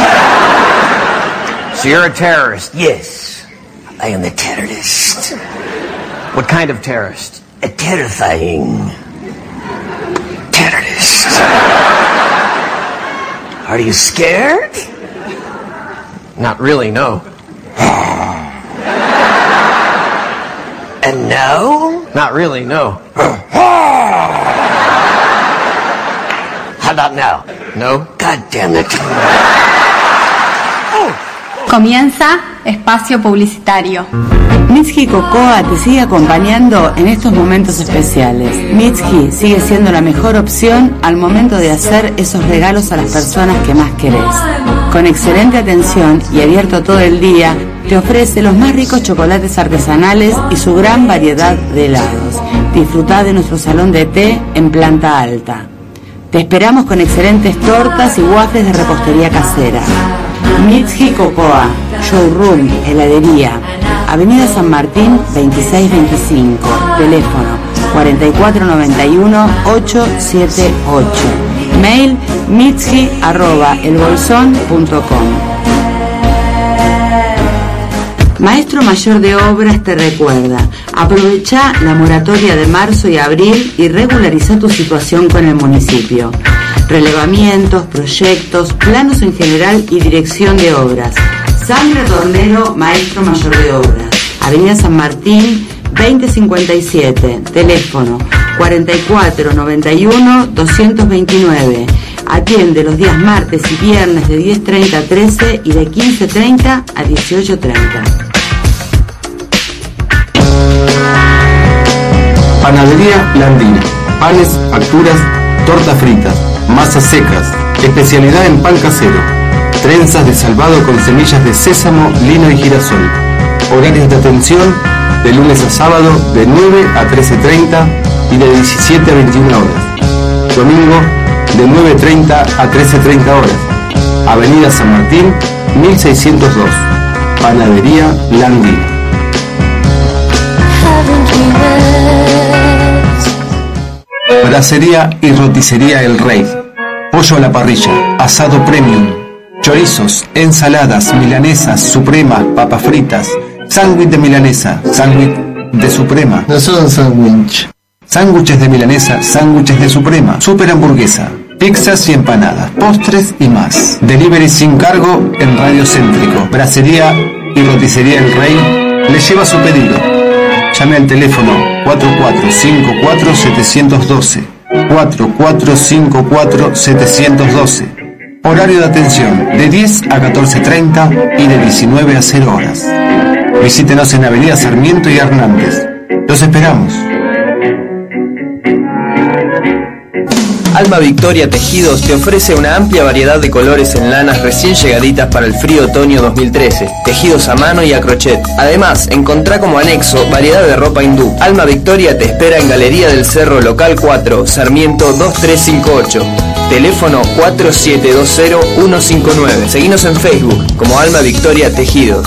So you're a terrorist? Yes, I am a terrorist. What kind of terrorist? A terrifying terrorist. Are you scared? Not really, no. And now? Not really, no. How about now? No. God damn it. Comienza espacio publicitario. Mitsuki Cocoa te sigue acompañando en estos momentos especiales. Mitsuki sigue siendo la mejor opción al momento de hacer esos regalos a las personas que más querés. Con excelente atención y abierto todo el día, te ofrece los más ricos chocolates artesanales y su gran variedad de helados. Disfrutá de nuestro salón de té en planta alta. Te esperamos con excelentes tortas y waffles de repostería casera. Mitsuki Cocoa, showroom, heladería, Avenida San Martín 2625, teléfono 4491-878, mail mitsuki@elbolsón.com. Maestro Mayor de Obras te recuerda, aprovecha la moratoria de marzo y abril y regulariza tu situación con el municipio. Relevamientos, proyectos, planos en general y dirección de obras. Sandra Tornero, Maestro Mayor de Obras, Avenida San Martín 2057, teléfono 4491-229. Atiende los días martes y viernes de 10:30 a 13 y de 15:30 a 18:30. Panadería Landina. Panes, facturas, tortas fritas, masas secas, especialidad en pan casero, trenzas de salvado con semillas de sésamo, lino y girasol. Horarios de atención de lunes a sábado de 9 a 13:30 y de 17 a 21 horas. Domingo de 9:30 a 13:30 horas. Avenida San Martín 1602. Panadería Landina. Bracería y roticería El Rey. Pollo a la parrilla, asado premium, chorizos, ensaladas, milanesas, supremas, papas fritas, sándwich de milanesa, sándwich de suprema. No son sándwich. Sándwiches de milanesa, sándwiches de suprema, super hamburguesa, pizzas y empanadas, postres y más. Delivery sin cargo en Radio Céntrico. Bracería y roticería El Rey le lleva su pedido. Llame al teléfono 4454-712. 4454-712. Horario de atención de 10 a 14:30 y de 19 a 0 horas. Visítenos en Avenida Sarmiento y Hernández. Los esperamos. Alma Victoria Tejidos te ofrece una amplia variedad de colores en lanas recién llegaditas para el frío otoño 2013, tejidos a mano y a crochet. Además, encontrá como anexo variedad de ropa hindú. Alma Victoria te espera en Galería del Cerro Local 4, Sarmiento 2358. Teléfono 4720-159. Seguinos en Facebook como Alma Victoria Tejidos.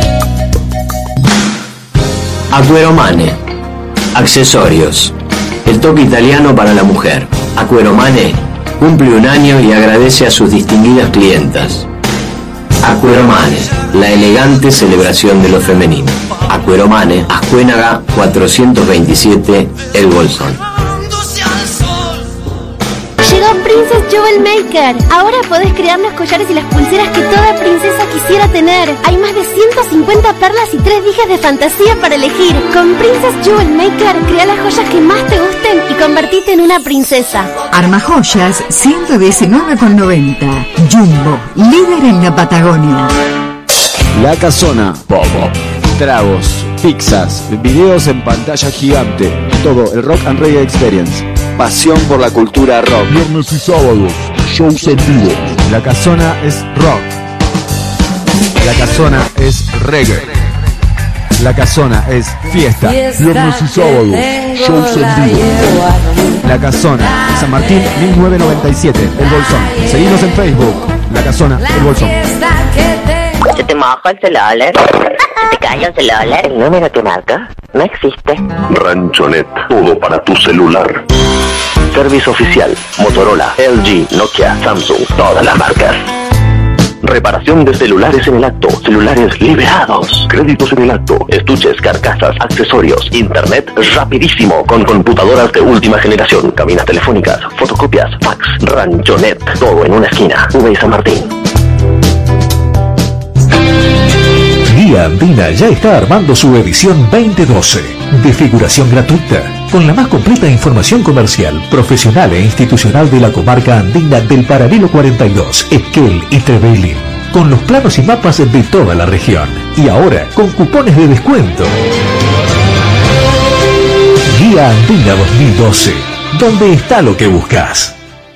Agüero Mane. Accesorios. el toque italiano para la mujer. Acqueromane cumple un año y agradece a sus distinguidas clientas. Acqueromane, la elegante celebración de lo femenino. Acqueromane, Azcuénaga 427, El Bolsón. Llegó Princess Jewel Maker. Ahora podés crear los collares y las pulseras que toda princesa quisiera tener. Hay más de 150 perlas y 3 dijes de fantasía para elegir. Con Princess Jewel Maker, crea las joyas que más te gusten y convertite en una princesa. Armajoyas 119,90. Jumbo, líder en la Patagonia. La Casona. Bobo. Tragos, pizzas, videos en pantalla gigante. Todo el Rock and Reggae Experience. Pasión por la cultura rock. Viernes y sábados, shows en vivo. La Casona es rock. La Casona es reggae. La Casona es fiesta. Viernes y sábados, shows en vivo. La Casona, San Martín 1997, El Bolsón. Seguimos en Facebook. La Casona, El Bolsón. Se te moja el celular. Se te cae el celular. El número que marca no existe. Ranchonet, todo para tu celular. Servicio oficial, Motorola, LG, Nokia, Samsung, todas las marcas. Reparación de celulares en el acto, celulares liberados. Créditos en el acto, estuches, carcasas, accesorios, internet rapidísimo, con computadoras de última generación, cabinas telefónicas, fotocopias, fax, Ranchonet, todo en una esquina. V y San Martín. Guía Andina ya está armando su edición 2012, de figuración gratuita, con la más completa información comercial, profesional e institucional de la comarca andina del Paralelo 42, Esquel y Trevelin, con los planos y mapas de toda la región, y ahora con cupones de descuento. Guía Andina 2012, ¿dónde está lo que buscas?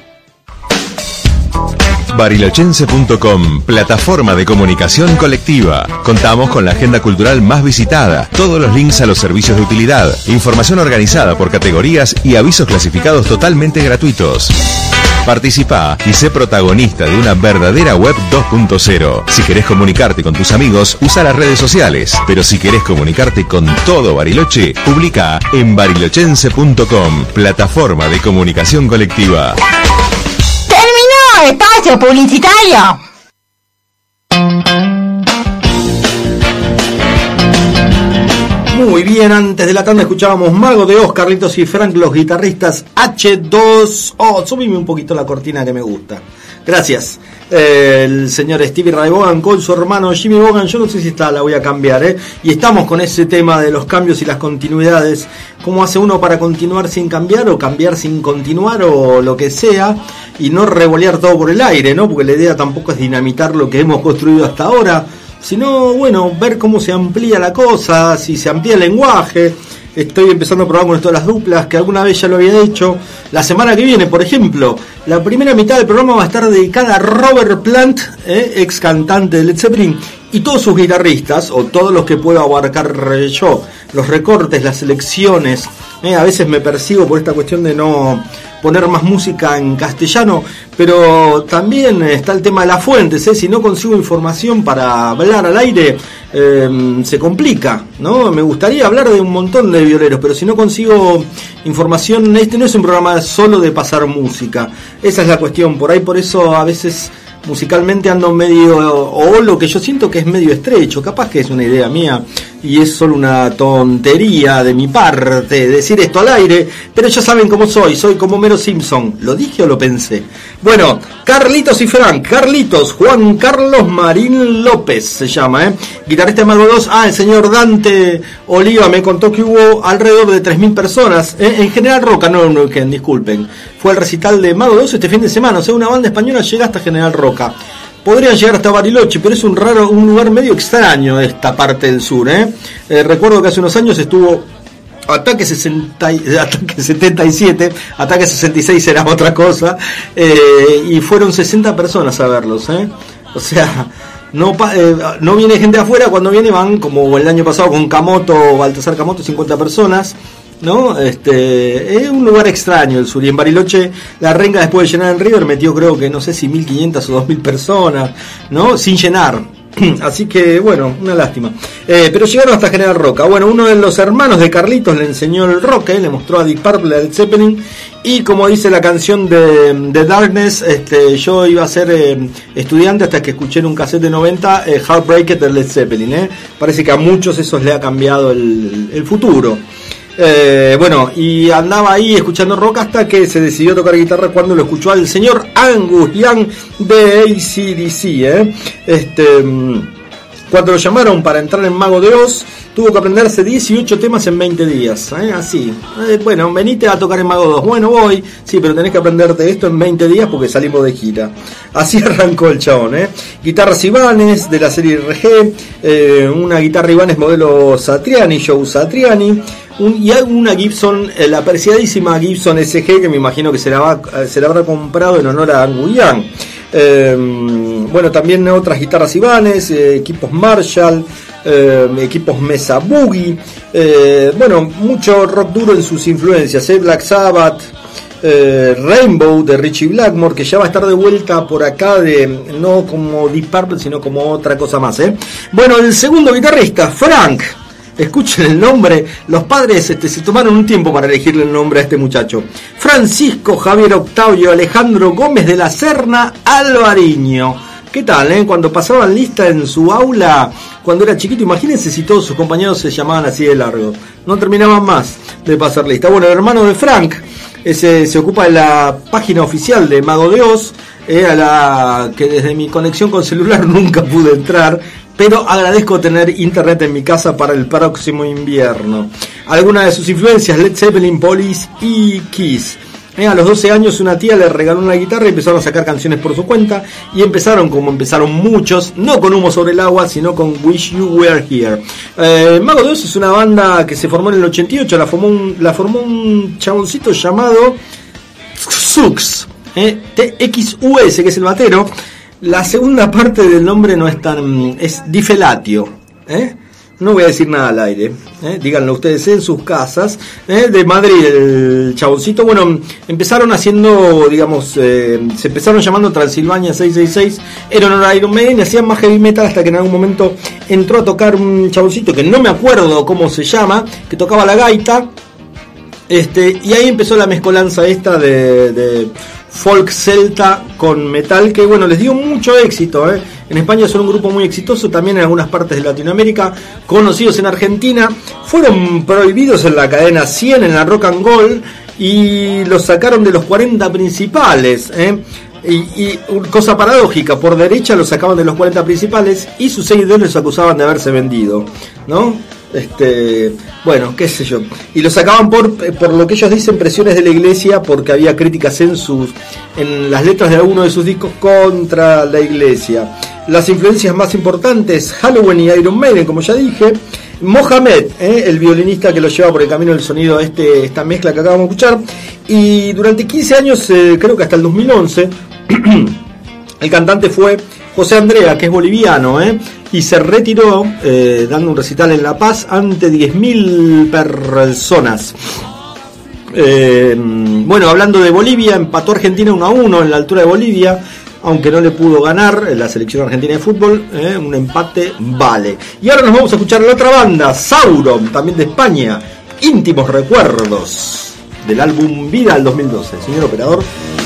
Barilochense.com, plataforma de comunicación colectiva. Contamos con la agenda cultural más visitada, todos los links a los servicios de utilidad, información organizada por categorías y avisos clasificados totalmente gratuitos. Participa y sé protagonista de una verdadera web 2.0. Si querés comunicarte con tus amigos, usa las redes sociales. Pero si querés comunicarte con todo Bariloche, publica en barilochense.com, plataforma de comunicación colectiva. ¡Espacio publicitario! Muy bien, antes de la tanda escuchábamos Mago de Oz, Carlitos y Frank, los guitarristas H2O. Subime un poquito la cortina que me gusta. Gracias. El señor Stevie Ray Vaughan con su hermano Jimmy Vaughan. Yo no sé si está, la voy a cambiar, Y estamos con ese tema de los cambios y las continuidades. ¿Cómo hace uno para continuar sin cambiar o cambiar sin continuar o lo que sea? Y no revolear todo por el aire, ¿no? Porque la idea tampoco es dinamitar lo que hemos construido hasta ahora, sino, bueno, ver cómo se amplía la cosa, si se amplía el lenguaje. Estoy empezando a probar con esto de las duplas, que alguna vez ya lo había hecho. La semana que viene, por ejemplo, la primera mitad del programa va a estar dedicada a Robert Plant, ex cantante de Led Zeppelin, y todos sus guitarristas, o todos los que puedo abarcar yo. Los recortes, las selecciones. A veces me persigo por esta cuestión de no poner más música en castellano, pero también está el tema de las fuentes, Si no consigo información para hablar al aire, se complica, ¿no? Me gustaría hablar de un montón de violeros, pero si no consigo información, este no es un programa solo de pasar música. Esa es la cuestión, por eso a veces musicalmente ando medio, o lo que yo siento que es medio estrecho, capaz que es una idea mía y es solo una tontería de mi parte decir esto al aire, pero ya saben cómo soy como Homero Simpson. ¿Lo dije o lo pensé? Bueno, Carlitos y Frank. Carlitos, Juan Carlos Marín López se llama, guitarrista de Mago 2. El señor Dante Oliva me contó que hubo alrededor de 3.000 personas, en General Roca, no en Neuquén, disculpen. Fue el recital de Mago 2 este fin de semana, una banda española llega hasta General Roca. Podrían llegar hasta Bariloche, pero es un lugar medio extraño esta parte del sur, Recuerdo que hace unos años estuvo Ataque 77, Ataque 66 era otra cosa, y fueron 60 personas a verlos, O sea, no viene gente de afuera, cuando viene van, como el año pasado con Camoto, Baltasar Camoto, 50 personas, ¿no? Es un lugar extraño el sur. Y en Bariloche la renga, después de llenar en River, metió creo que no sé si 1.500 o 2.000 personas, ¿no? Sin llenar, Así que, bueno, una lástima. Pero llegaron hasta General Roca. Bueno, uno de los hermanos de Carlitos le enseñó el rock, le mostró a Deep Purple, a Led Zeppelin. Y como dice la canción de Darkness, yo iba a ser estudiante hasta que escuché en un cassette de 90 Heartbreaker de Led Zeppelin. Parece que a muchos esos le ha cambiado el futuro. Bueno, y andaba ahí escuchando rock hasta que se decidió tocar guitarra cuando lo escuchó al señor Angus Young de AC/DC. Cuando lo llamaron para entrar en Mago de Oz, tuvo que aprenderse 18 temas en 20 días. Así. Bueno, venite a tocar en Mago de Oz. Bueno, voy. Sí, pero tenés que aprenderte esto en 20 días porque salimos de gira. Así arrancó el chabón. Guitarras Ibanez de la serie RG. Una guitarra Ibanez modelo Satriani, Joe Satriani. Y una Gibson, la apreciadísima Gibson SG, que me imagino que se la habrá comprado en honor a Angus Young. Bueno, también otras guitarras Ibanez, equipos Marshall, equipos Mesa Boogie. Bueno, mucho rock duro en sus influencias, Black Sabbath, Rainbow de Richie Blackmore, que ya va a estar de vuelta por acá, no como Deep Purple, sino como otra cosa más. Bueno, el segundo guitarrista, Frank. Escuchen el nombre, los padres se tomaron un tiempo para elegirle el nombre a este muchacho. Francisco Javier Octavio Alejandro Gómez de la Serna Alvariño. ¿Qué tal, Cuando pasaban lista en su aula, cuando era chiquito, imagínense si todos sus compañeros se llamaban así de largo. No terminaban más de pasar lista. Bueno, el hermano de Frank se ocupa de la página oficial de Mago de Oz, a la que desde mi conexión con celular nunca pude entrar, pero agradezco tener internet en mi casa para el próximo invierno. Algunas de sus influencias: Led Zeppelin, Police y Kiss. A los 12 años una tía le regaló una guitarra y empezaron a sacar canciones por su cuenta, y empezaron como empezaron muchos, no con Humo sobre el Agua, sino con Wish You Were Here. Mago de Oz es una banda que se formó en el 88, la formó un chaboncito llamado Txus, TXUS, que es el batero. La segunda parte del nombre no es tan... es Difelatio. No voy a decir nada al aire. Díganlo ustedes en sus casas. De Madrid, el chaboncito. Bueno, empezaron haciendo, digamos... se empezaron llamando Transilvania 666. Era honor a Iron Maiden y hacían más heavy metal hasta que en algún momento entró a tocar un chaboncito que no me acuerdo cómo se llama, que tocaba la gaita. Y ahí empezó la mezcolanza esta de folk celta con metal, que bueno, les dio mucho éxito. En España son un grupo muy exitoso, también en algunas partes de Latinoamérica, conocidos en Argentina. Fueron prohibidos en la cadena 100, en la Rock and Roll, y los sacaron de los 40 principales. Y cosa paradójica, por derecha los sacaban de los 40 principales y sus seguidores los acusaban de haberse vendido, ¿no? Bueno, qué sé yo. Y lo sacaban por lo que ellos dicen, presiones de la iglesia, porque había críticas en las letras de algunos de sus discos contra la iglesia. Las influencias más importantes: Halloween y Iron Maiden, como ya dije. Mohamed, el violinista que lo lleva por el camino del sonido, esta mezcla que acabamos de escuchar. Y durante 15 años, creo que hasta el 2011, el cantante fue José Andrea, que es boliviano, y se retiró dando un recital en La Paz ante 10.000 personas. Bueno, hablando de Bolivia, empató Argentina 1-1 en la altura de Bolivia, aunque no le pudo ganar la selección argentina de fútbol. Un empate vale. Y ahora nos vamos a escuchar a la otra banda, Sauron, también de España, Íntimos Recuerdos, del álbum Vida del 2012. Señor operador.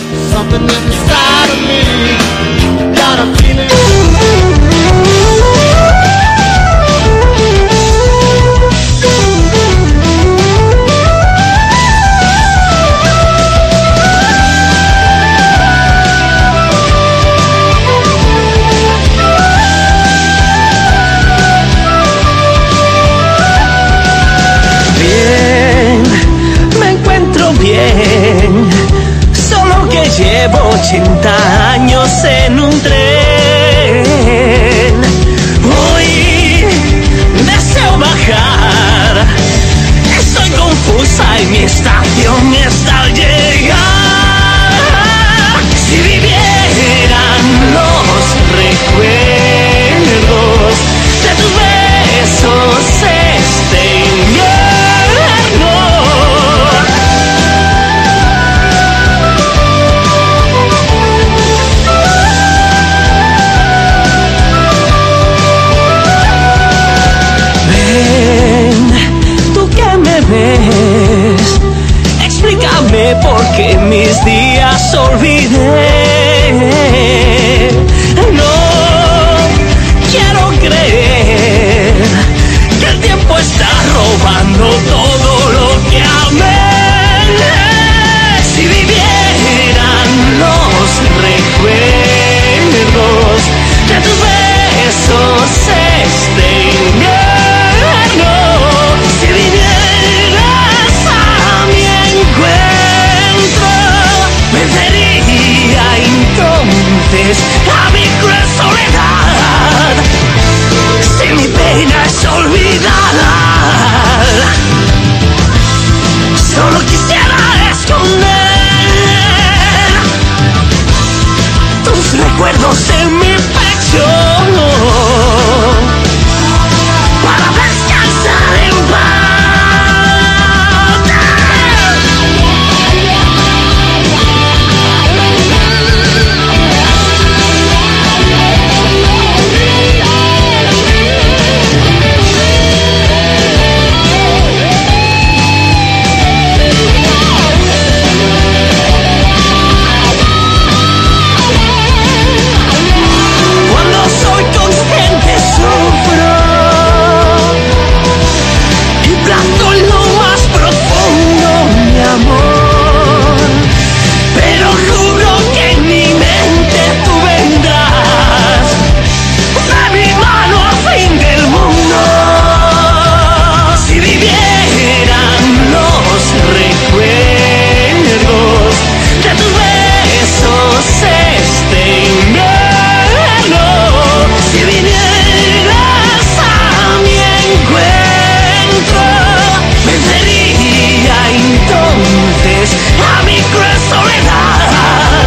Bien, solo que llevo 80 años en un tren. Hoy deseo bajar, estoy confusa y mi estación está al llegar. Si vivieran los recuerdos de tus besos este invierno, las olvidé. No quiero creer que el tiempo está robando todo lo que amé. Si vivieran los recuerdos de tus besos este invierno, si vinieras a mi encuentro, vencería entonces a mi cruel soledad. Si mi pena es olvidada, solo quisiera esconder tus recuerdos en mi pecho para descansar en paz. A mi cruel soledad.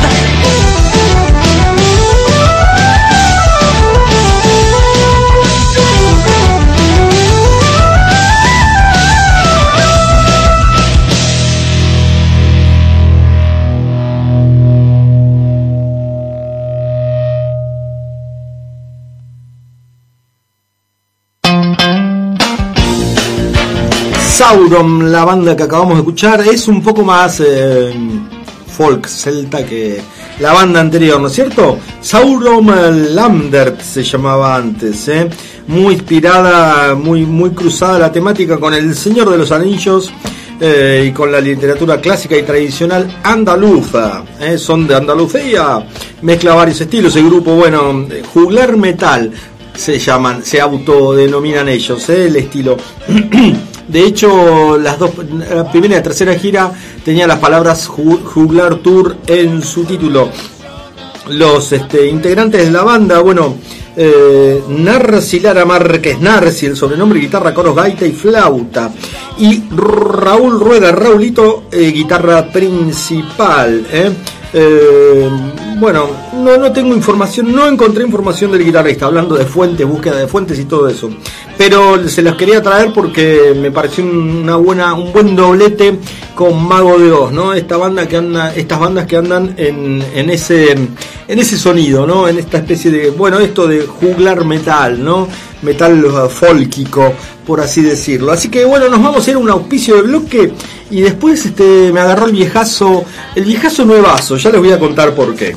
Sauron, la banda que acabamos de escuchar, es un poco más folk celta que la banda anterior, ¿no es cierto? Sauron Lambert se llamaba antes, muy inspirada, muy cruzada la temática con El Señor de los Anillos y con la literatura clásica y tradicional andaluza, son de Andalucía, mezcla varios estilos. El grupo, bueno, juglar metal se llaman, se autodenominan ellos, el estilo. De hecho, la primera y la tercera gira tenía las palabras Juglar Tour en su título. Los integrantes de la banda, bueno, Narci Lara Márquez Narci, el sobrenombre, guitarra, coros, gaita y flauta. Y Raúl Rueda, Raulito, guitarra principal. Bueno, no tengo información, no encontré información del guitarrista, hablando de fuentes, búsqueda de fuentes y todo eso. Pero se las quería traer porque me pareció un buen doblete con Mago de Oz, ¿no? Estas bandas que andan en ese sonido, ¿no? En esta especie de, bueno, esto de juglar metal, ¿no? Metal folkico, por así decirlo. Así que bueno, nos vamos a ir a un auspicio de bloque y después me agarró el viejazo nuevazo. Ya les voy a contar por qué.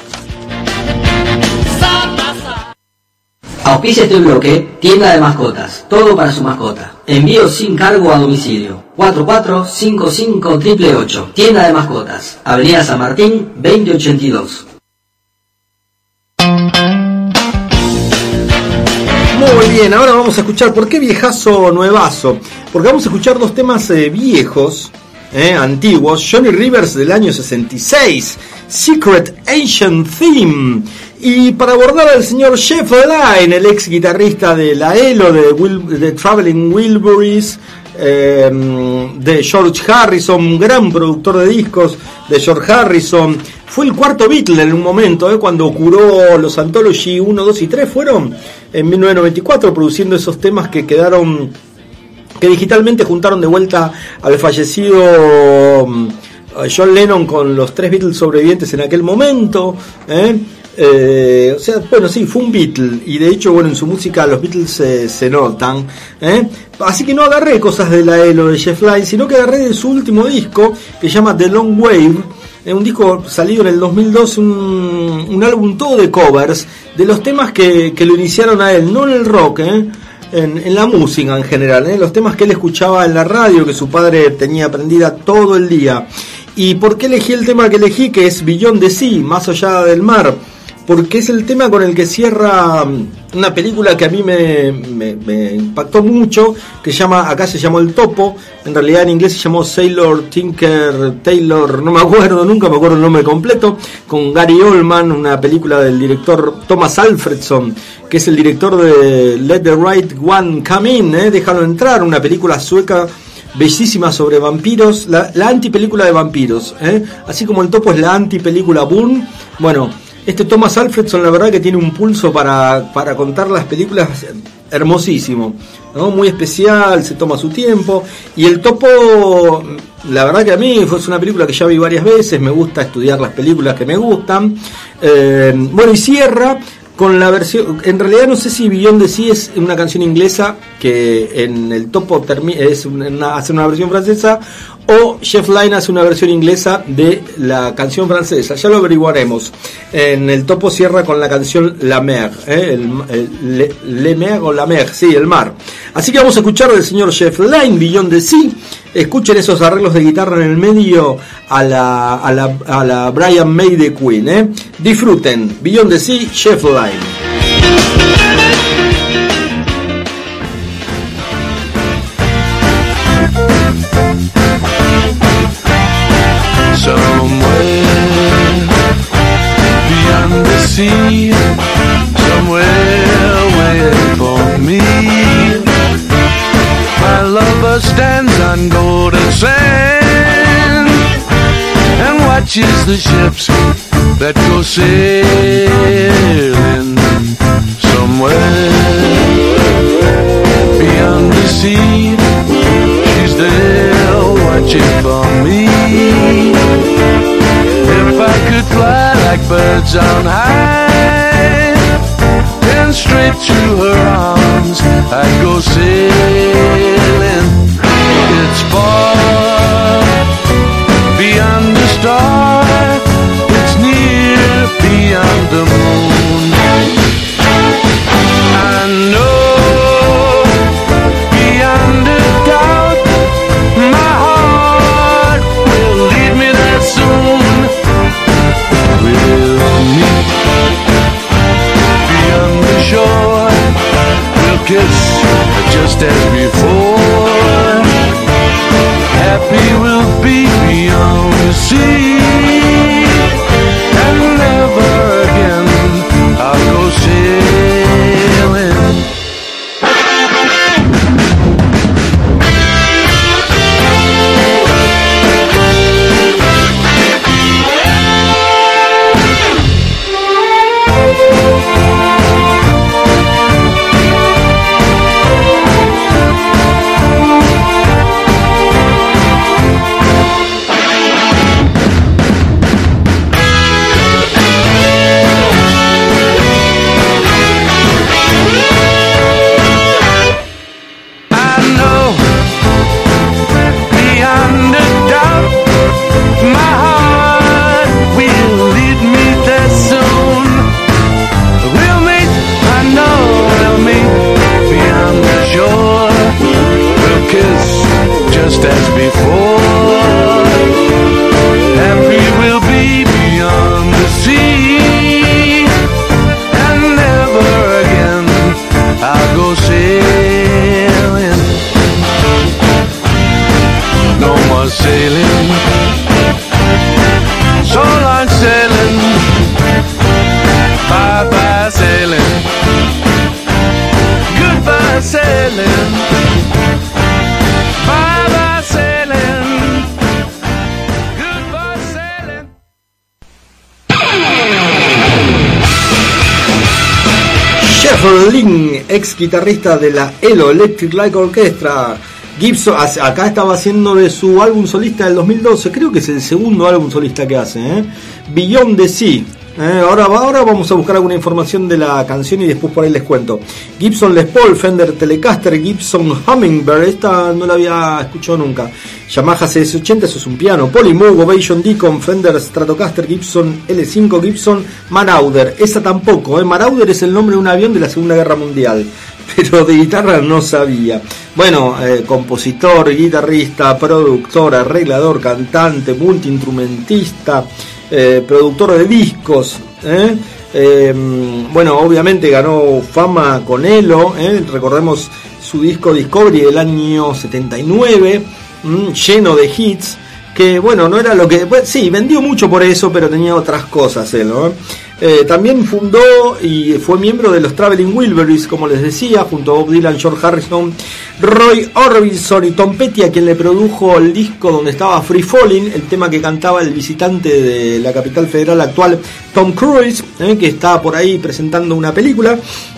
Auspicia este bloque, tienda de mascotas, todo para su mascota. Envío sin cargo a domicilio. 445588. Tienda de mascotas, Avenida San Martín, 2082. Muy bien, ahora vamos a escuchar por qué viejazo nuevazo. Porque vamos a escuchar dos temas viejos, antiguos. Johnny Rivers del año 66, Secret Ancient Theme. Y para abordar al señor Jeff Lynne, el ex guitarrista de la ELO, de Traveling Wilburys, de George Harrison, gran productor de discos de George Harrison. Fue el cuarto Beatle en un momento, cuando curó los Anthology 1, 2 y 3 fueron en 1994, produciendo esos temas que quedaron, que digitalmente juntaron de vuelta al fallecido John Lennon con los 3 Beatles sobrevivientes en aquel momento. O sea, bueno, sí, fue un Beatle, y de hecho, bueno, en su música los Beatles se notan, así que no agarré cosas de la ELO de Jeff Lynne, sino que agarré de su último disco, que se llama The Long Wave, un disco salido en el 2002, un álbum todo de covers de los temas que lo iniciaron a él, no en el rock, en la música en general, los temas que él escuchaba en la radio, que su padre tenía aprendida todo el día. ¿Y por qué elegí el tema que elegí, que es Beyond the Sea, más allá del mar? Porque es el tema con el que cierra una película que a mí me impactó mucho, que acá se llamó El Topo, en realidad en inglés se llamó Sailor Tinker Tailor, no me acuerdo, nunca me acuerdo el nombre completo, con Gary Oldman, una película del director Thomas Alfredson, que es el director de Let the Right One Come In, Déjalo Entrar, una película sueca bellísima sobre vampiros, la antipelícula de vampiros, así como El Topo es la antipelícula Bourne. Bueno, este Thomas Alfredson la verdad que tiene un pulso para contar las películas hermosísimo, ¿no? Muy especial, se toma su tiempo. Y El Topo, la verdad que a mí fue una película que ya vi varias veces, me gusta estudiar las películas que me gustan. Bueno, y cierra con la versión, en realidad no sé si Beyond the Sea es una canción inglesa que en El Topo hace una versión francesa, o Jeff Lynne hace una versión inglesa de la canción francesa, ya lo averiguaremos. En El Topo cierra con la canción La Mer, Le Mer o La Mer, sí, el mar. Así que vamos a escuchar del señor Jeff Lynne, Beyond the Sea. Escuchen esos arreglos de guitarra en el medio a la Brian May de Queen, Disfruten, Beyond the Sea, Jeff Lynne. Sea, somewhere waiting for me. My lover stands on golden sand and watches the ships that go sailing. Somewhere beyond the sea, she's there watching for me. If I could fly like birds on high, then straight to her arms I'd go sailing. It's far beyond the star, it's near beyond the moon. I know beyond a doubt my heart will lead me there soon. We'll meet beyond the shore, we'll kiss just as before. Happy we'll be beyond the sea, and never again I'll go sailing. Just as before, happy we'll be beyond the sea, and never again I'll go sailing. No more sailing, so long sailing, bye bye sailing, goodbye sailing. Jeff Lynne, ex guitarrista de la ELO, Electric Light Orchestra. Gibson, acá estaba haciendo de su álbum solista del 2012, creo que es el segundo álbum solista que hace, Beyond the Sea, Ahora vamos a buscar alguna información de la canción y después por ahí les cuento. Gibson Les Paul, Fender Telecaster, Gibson Hummingbird, esta no la había escuchado nunca. Yamaha CS80, eso es un piano. Polymoog, Ovation Deacon, Fender Stratocaster, Gibson L5, Gibson Marauder, esa tampoco. Marauder es el nombre de un avión de la Segunda Guerra Mundial, pero de guitarra no sabía. Bueno, compositor, guitarrista, productor, arreglador, cantante, multiinstrumentista, productor de discos, bueno, obviamente ganó fama con Elo, recordemos su disco Discovery del año 79, lleno de hits, que bueno, no era lo que... Bueno, sí, vendió mucho por eso, pero tenía otras cosas Elo, también fundó y fue miembro de los Traveling Wilburys, como les decía, junto a Bob Dylan, George Harrison, Roy Orbison y Tom Petty, a quien le produjo el disco donde estaba Free Falling, el tema que cantaba el visitante de la capital federal actual, Tom Cruise, que está por ahí presentando una película.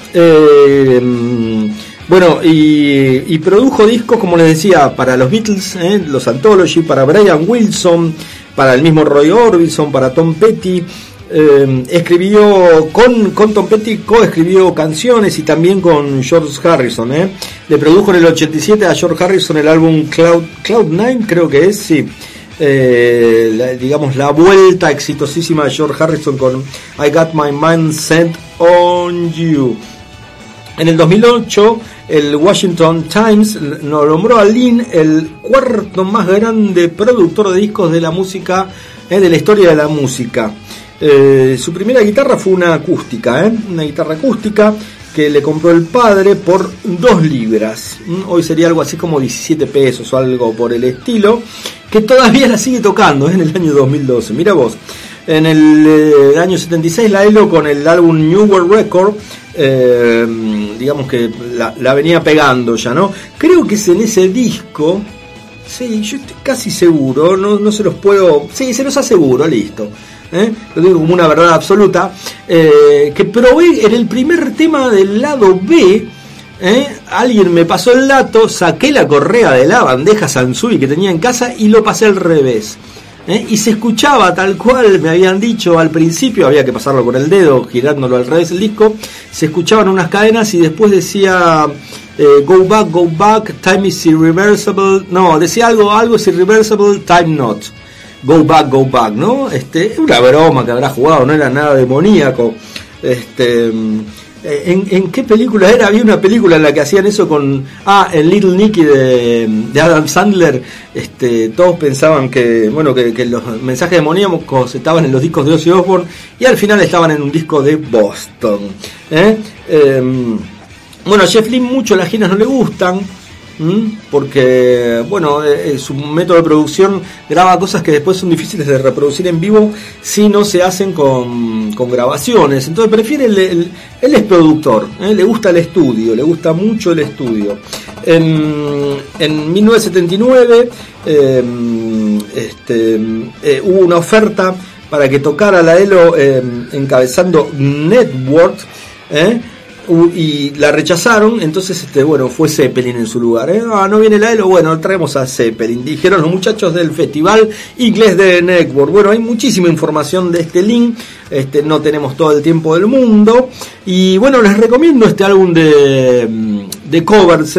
Bueno, y produjo discos, como les decía, para los Beatles, los Anthology, para Brian Wilson, para el mismo Roy Orbison, para Tom Petty. Escribió con Tom Petty, coescribió canciones y también con George Harrison. Le produjo en el 87 a George Harrison el álbum Cloud9, creo que es, sí. Digamos la vuelta exitosísima de George Harrison con I Got My Mind Set on You. En el 2008 el Washington Times nombró a Lynn el cuarto más grande productor de discos de la música, de la historia de la música. Su primera guitarra fue una acústica, una guitarra acústica que le compró el padre por 2 libras. Hoy sería algo así como 17 pesos o algo por el estilo, que todavía la sigue tocando en el año 2012. Mira vos, en el año 76 la Elo con el álbum New World Record, digamos que la venía pegando ya, ¿no? Creo que es en ese disco, sí, yo estoy casi seguro, no se los puedo, sí, se los aseguro, listo. Lo digo como una verdad absoluta, que probé en el primer tema del lado B. Alguien me pasó el dato, saqué la correa de la bandeja Sansui que tenía en casa y lo pasé al revés, y se escuchaba tal cual me habían dicho al principio. Había que pasarlo con el dedo, girándolo al revés el disco. Se escuchaban unas cadenas y después decía go back, time is irreversible. No, decía algo is irreversible, time not. Go back, ¿no? Una broma que habrá jugado, no era nada demoníaco. ¿En qué película era? Había una película en la que hacían eso con... el Little Nicky de Adam Sandler. Todos pensaban que, bueno, que los mensajes demoníacos estaban en los discos de Ozzy Osbourne y al final estaban en un disco de Boston. Bueno, a Jeff Lynne mucho las giras no le gustan, porque bueno, su método de producción graba cosas que después son difíciles de reproducir en vivo si no se hacen con grabaciones. Entonces prefiere él es productor, le gusta el estudio, le gusta mucho el estudio. En 1979 hubo una oferta para que tocara la Elo encabezando Network, y la rechazaron. Entonces bueno, fue Zeppelin en su lugar. No viene la Elo, bueno, traemos a Zeppelin, dijeron los muchachos del festival inglés de Network. Bueno, hay muchísima información de este link, no tenemos todo el tiempo del mundo, y bueno, les recomiendo este álbum de covers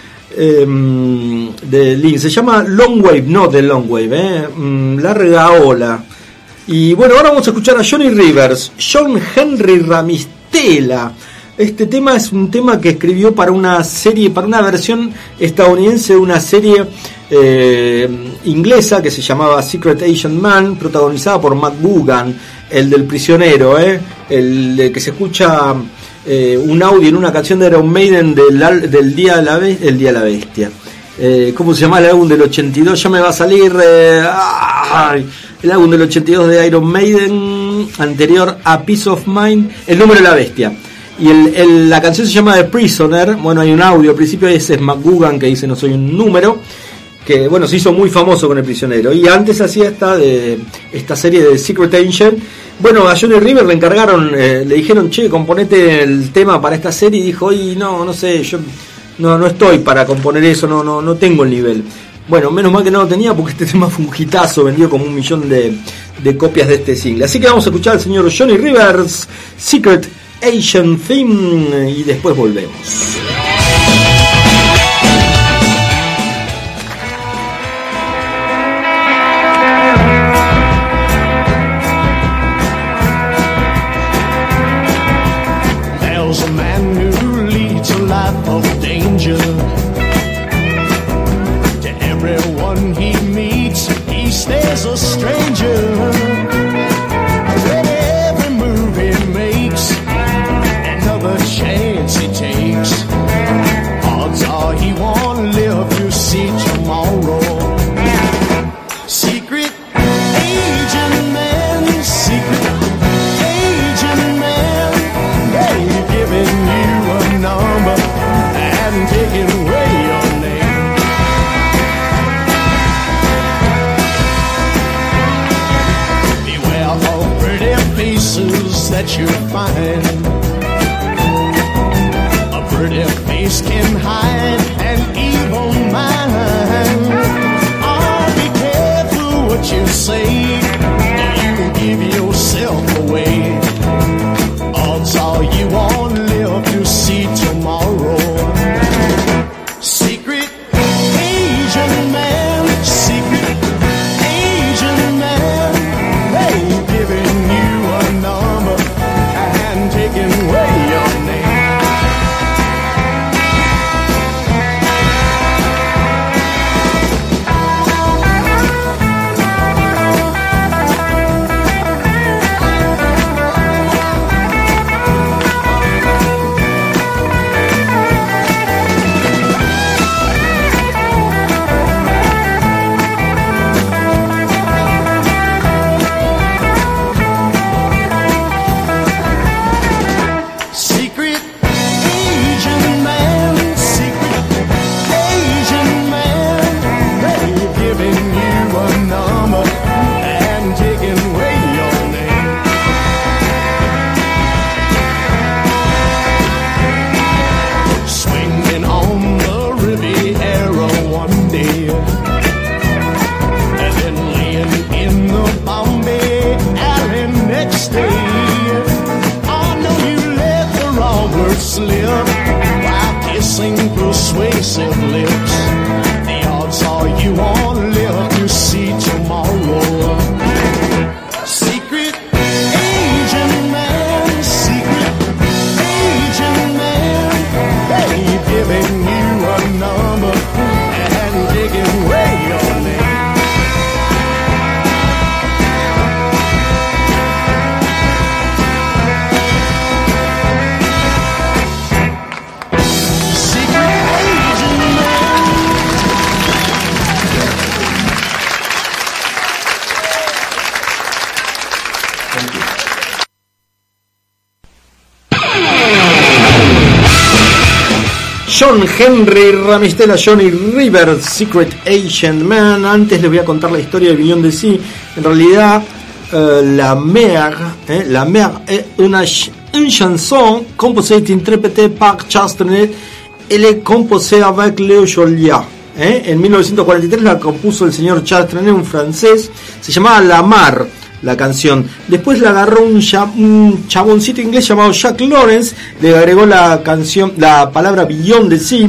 de Lynn. Se llama Long Wave, no de Long Wave, larga ola. Y bueno, ahora vamos a escuchar a Johnny Rivers, John Henry Ramistela. Este tema es un tema que escribió para una serie, para una versión estadounidense de una serie inglesa que se llamaba Secret Asian Man, protagonizada por Matt Boogan, el del prisionero, el que se escucha un audio en una canción de Iron Maiden del Día de la Bestia. ¿Cómo se llama el álbum del 82? Ya me va a salir el álbum del 82 de Iron Maiden, anterior a Peace of Mind, El número de la bestia. Y la canción se llama The Prisoner. Bueno, hay un audio al principio, ese es Matt Boogan que dice no soy un número, que bueno, se hizo muy famoso con El prisionero, y antes hacía esta serie de Secret Agent. Bueno, a Johnny River le encargaron, le dijeron, che, componete el tema para esta serie, y dijo, no sé, yo no estoy para componer eso, no tengo el nivel. Bueno, menos mal que no lo tenía, porque este tema fue un hitazo, vendió como 1 millón de de copias de este single. Así que vamos a escuchar al señor Johnny Rivers, Secret Asian Theme, y después volvemos. A stranger, and every move he makes, another chance he takes. Odds are he won't live to see tomorrow. Secret agent man, secret agent man, they've given you a number and taken away your name. That you find a pretty face can hide an evil mind. Oh, be careful what you say, you give yourself away. Odds are you won't live to see tomorrow. Secret Asian man, secret Asian man, they've given you a number and taking away your name. Slip while kissing persuasive lips. The odds are you won't live to see tomorrow. Secret Asian man, secret Asian man, they've given you a number and taken away your name. John Henry Ramistella, Johnny Rivers, Secret Agent Man. Antes les voy a contar la historia de Beyond the Sea. En realidad, la mer est une chanson composée et interprétée par Chastenet. Elle est composée avec Léo Joliat. En 1943 la compuso el señor Chastenet, un francés. Se llamaba La Mar, la canción. Después la agarró un chaboncito inglés llamado Jack Lawrence, le agregó la canción, la palabra Beyond the Sea,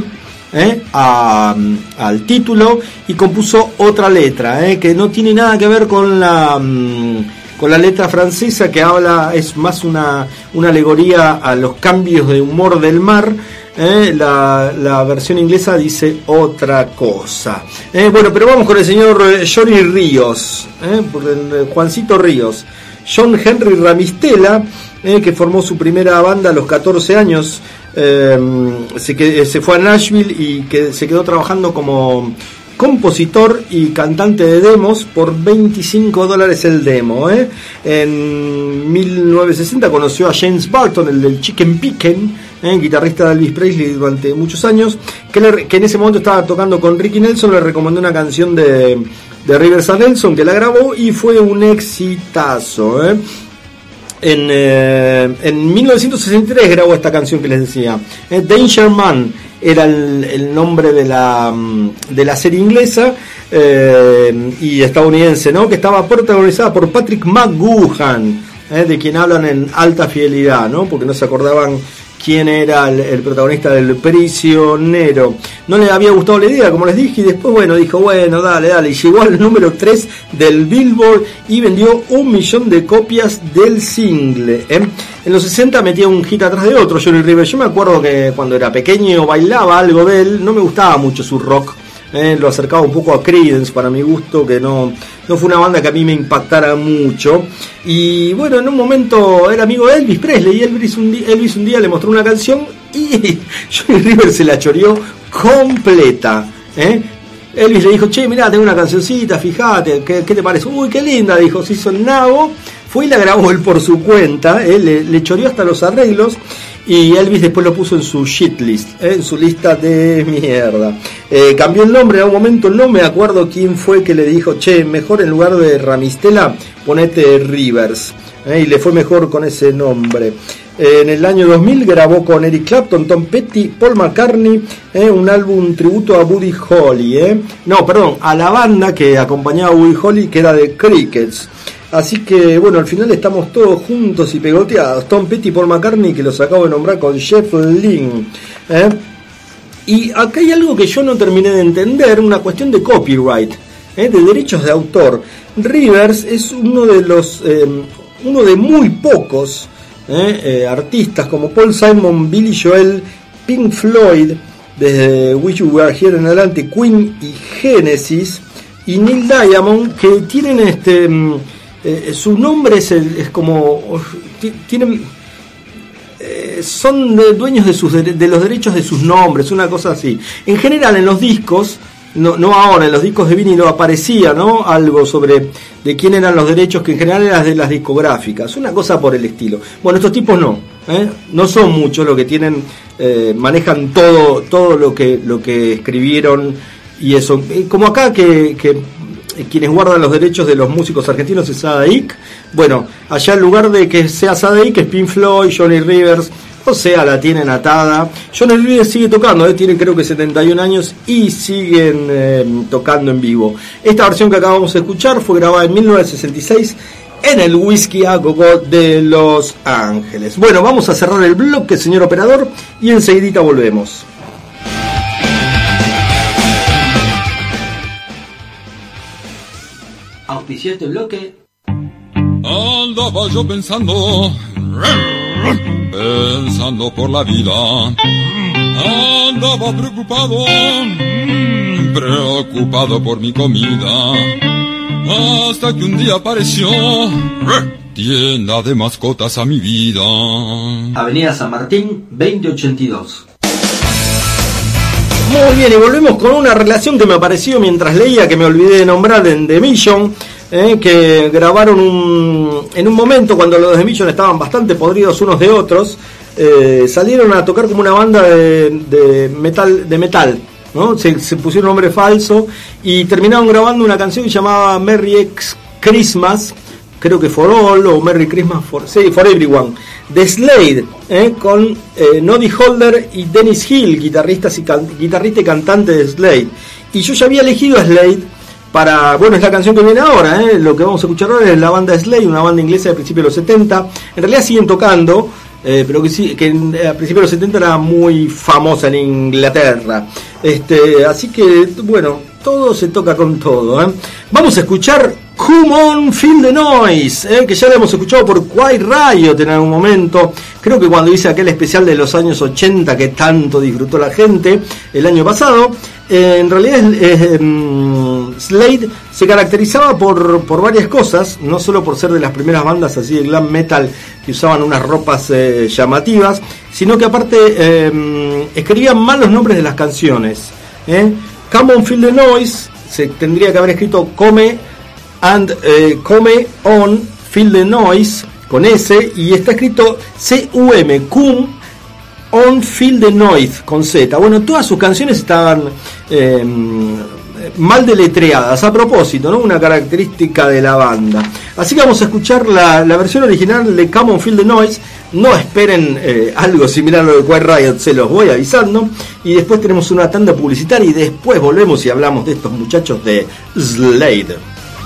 al título, y compuso otra letra, que no tiene nada que ver con la letra francesa, que habla, es más una alegoría a los cambios de humor del mar. La versión inglesa dice otra cosa. Bueno, pero vamos con el señor Johnny Ríos, Juancito Ríos. John Henry Ramistella, que formó su primera banda a los 14 años, se fue a Nashville y que se quedó trabajando como compositor y cantante de demos por $25 el demo. En 1960 conoció a James Burton, el del Chicken Picken, guitarrista de Elvis Presley durante muchos años, que en ese momento estaba tocando con Ricky Nelson. Le recomendó una canción de Rivers a Nelson, que la grabó y fue un exitazo. En 1963 grabó esta canción que les decía. Danger Man era el nombre de la serie inglesa y estadounidense, ¿no? Que estaba protagonizada por Patrick McGoohan, de quien hablan en Alta Fidelidad, ¿no? Porque no se acordaban quién era el protagonista del Prisionero. No le había gustado la idea, como les dije, y después, bueno, dijo, bueno, dale, y llegó al número 3 del Billboard y vendió 1 millón de copias del single. En los 60 metía un hit atrás de otro, Johnny Rivers. Yo me acuerdo que cuando era pequeño bailaba algo de él, no me gustaba mucho su rock. Lo acercaba un poco a Creedence para mi gusto, que no fue una banda que a mí me impactara mucho. Y bueno, en un momento era amigo de Elvis Presley, y Elvis un día le mostró una canción y Johnny Rivers se la choreó completa. Elvis le dijo, che, mirá, tengo una cancioncita, fíjate, ¿qué te parece? Uy, qué linda, dijo, se hizo el nabo, fue y la grabó él por su cuenta, le choreó hasta los arreglos. Y Elvis después lo puso en su shit list, en su lista de mierda. Cambió el nombre en algún momento, no me acuerdo quién fue que le dijo, che, mejor en lugar de Ramistela, ponete Rivers. Y le fue mejor con ese nombre. En el año 2000 grabó con Eric Clapton, Tom Petty, Paul McCartney, un álbum tributo a Buddy Holly. A la banda que acompañaba a Buddy Holly, que era de Crickets. Así que bueno, al final estamos todos juntos y pegoteados. Tom Petty y Paul McCartney, que los acabo de nombrar con Jeff Lynne. Y acá hay algo que yo no terminé de entender, una cuestión de copyright, de derechos de autor. Rivers es uno de muy pocos artistas como Paul Simon, Billy Joel, Pink Floyd, desde Wish You Were Here en adelante, Queen y Genesis, y Neil Diamond, que tienen su nombre es como tienen son dueños de los derechos de sus nombres, una cosa así. En general en los discos, no ahora, en los discos de vinilo aparecía, ¿no?, algo sobre de quién eran los derechos, que en general eran de las discográficas, una cosa por el estilo. Bueno, estos tipos no son muchos lo que tienen, manejan todo lo que escribieron y eso, como acá que quienes guardan los derechos de los músicos argentinos es Sadaik. Bueno, allá en lugar de que sea Sadaik, es Pink Floyd, Johnny Rivers, o sea, la tienen atada. Johnny Rivers sigue tocando, tiene creo que 71 años y siguen tocando en vivo. Esta versión que acabamos de escuchar fue grabada en 1966 en el Whisky a Go-Go de Los Ángeles. Bueno, vamos a cerrar el bloque, señor operador, y enseguidita volvemos. Auspició este bloque. Andaba yo pensando por la vida. Andaba preocupado por mi comida. Hasta que un día apareció tienda de mascotas a mi vida. Avenida San Martín, 2082. Muy bien, y volvemos con una relación que me apareció mientras leía, que me olvidé de nombrar, en The Mission, que grabaron en un momento cuando los The Mission estaban bastante podridos unos de otros. Salieron a tocar como una banda de metal, ¿no? Se pusieron nombre falso y terminaron grabando una canción que llamaba Merry Christmas, creo que For All, o Merry Christmas for Everyone, de Slade, con Noddy Holder y Dennis Hill, guitarrista y cantante de Slade. Y yo ya había elegido a Slade para, bueno, es la canción que viene ahora, lo que vamos a escuchar ahora es la banda Slade, una banda inglesa de principios de los 70. En realidad siguen tocando, pero que a principios de los 70 era muy famosa en Inglaterra. Así que, bueno, todo se toca con todo. Vamos a escuchar Come On, Feel the Noise, que ya lo hemos escuchado por Quiet Riot en algún momento. Creo que cuando hice aquel especial de los años 80 que tanto disfrutó la gente el año pasado. En realidad Slade se caracterizaba por varias cosas, no solo por ser de las primeras bandas así de glam metal que usaban unas ropas llamativas, sino que aparte escribían mal los nombres de las canciones. Come On, Feel the Noise se tendría que haber escrito Come On, Feel the Noise con S, y está escrito C-U-M, Come On, Feel the Noise con Z. Bueno, todas sus canciones estaban mal deletreadas, a propósito, ¿no? Una característica de la banda. Así que vamos a escuchar la versión original de Come On Feel the Noise. No esperen algo similar a lo de Quiet Riot, se los voy avisando. Y después tenemos una tanda publicitaria y después volvemos y hablamos de estos muchachos de Slade.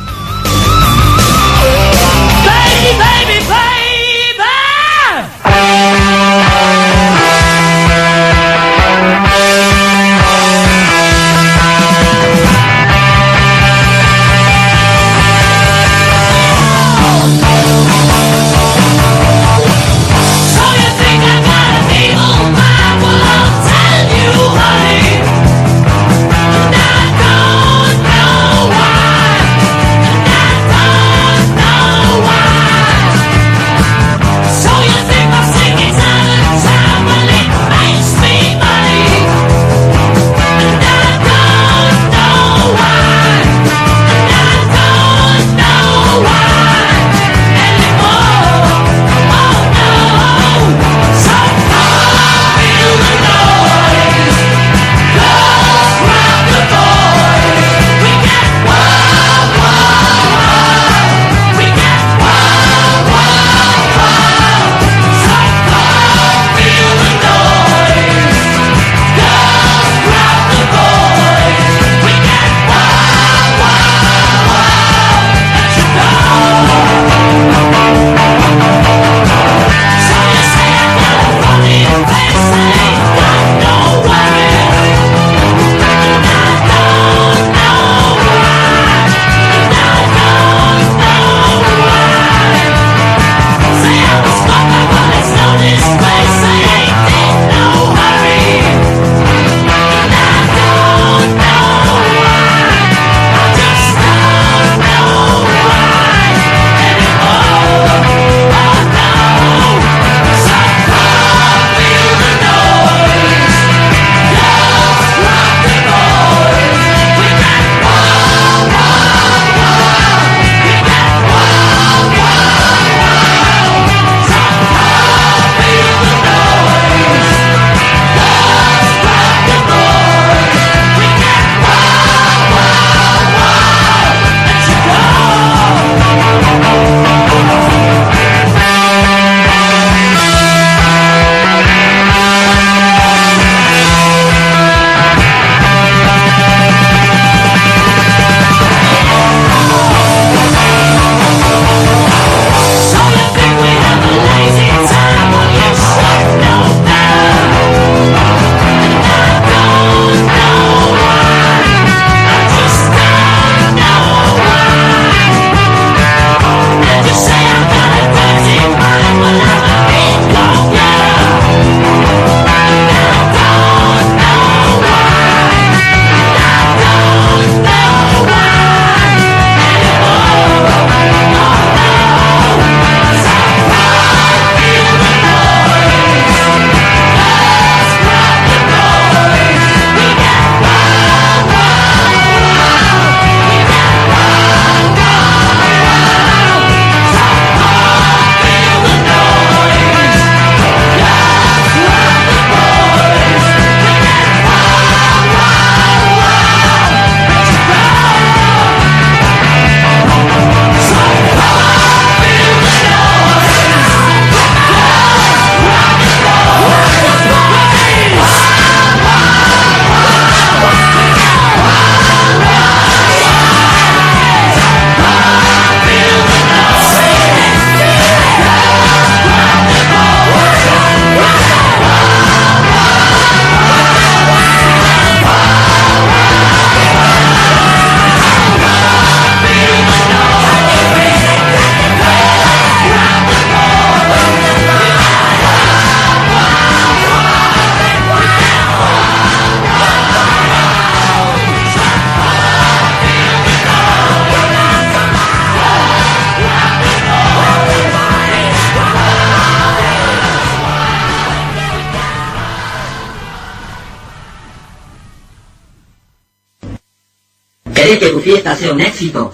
¿Querés que tu fiesta sea un éxito?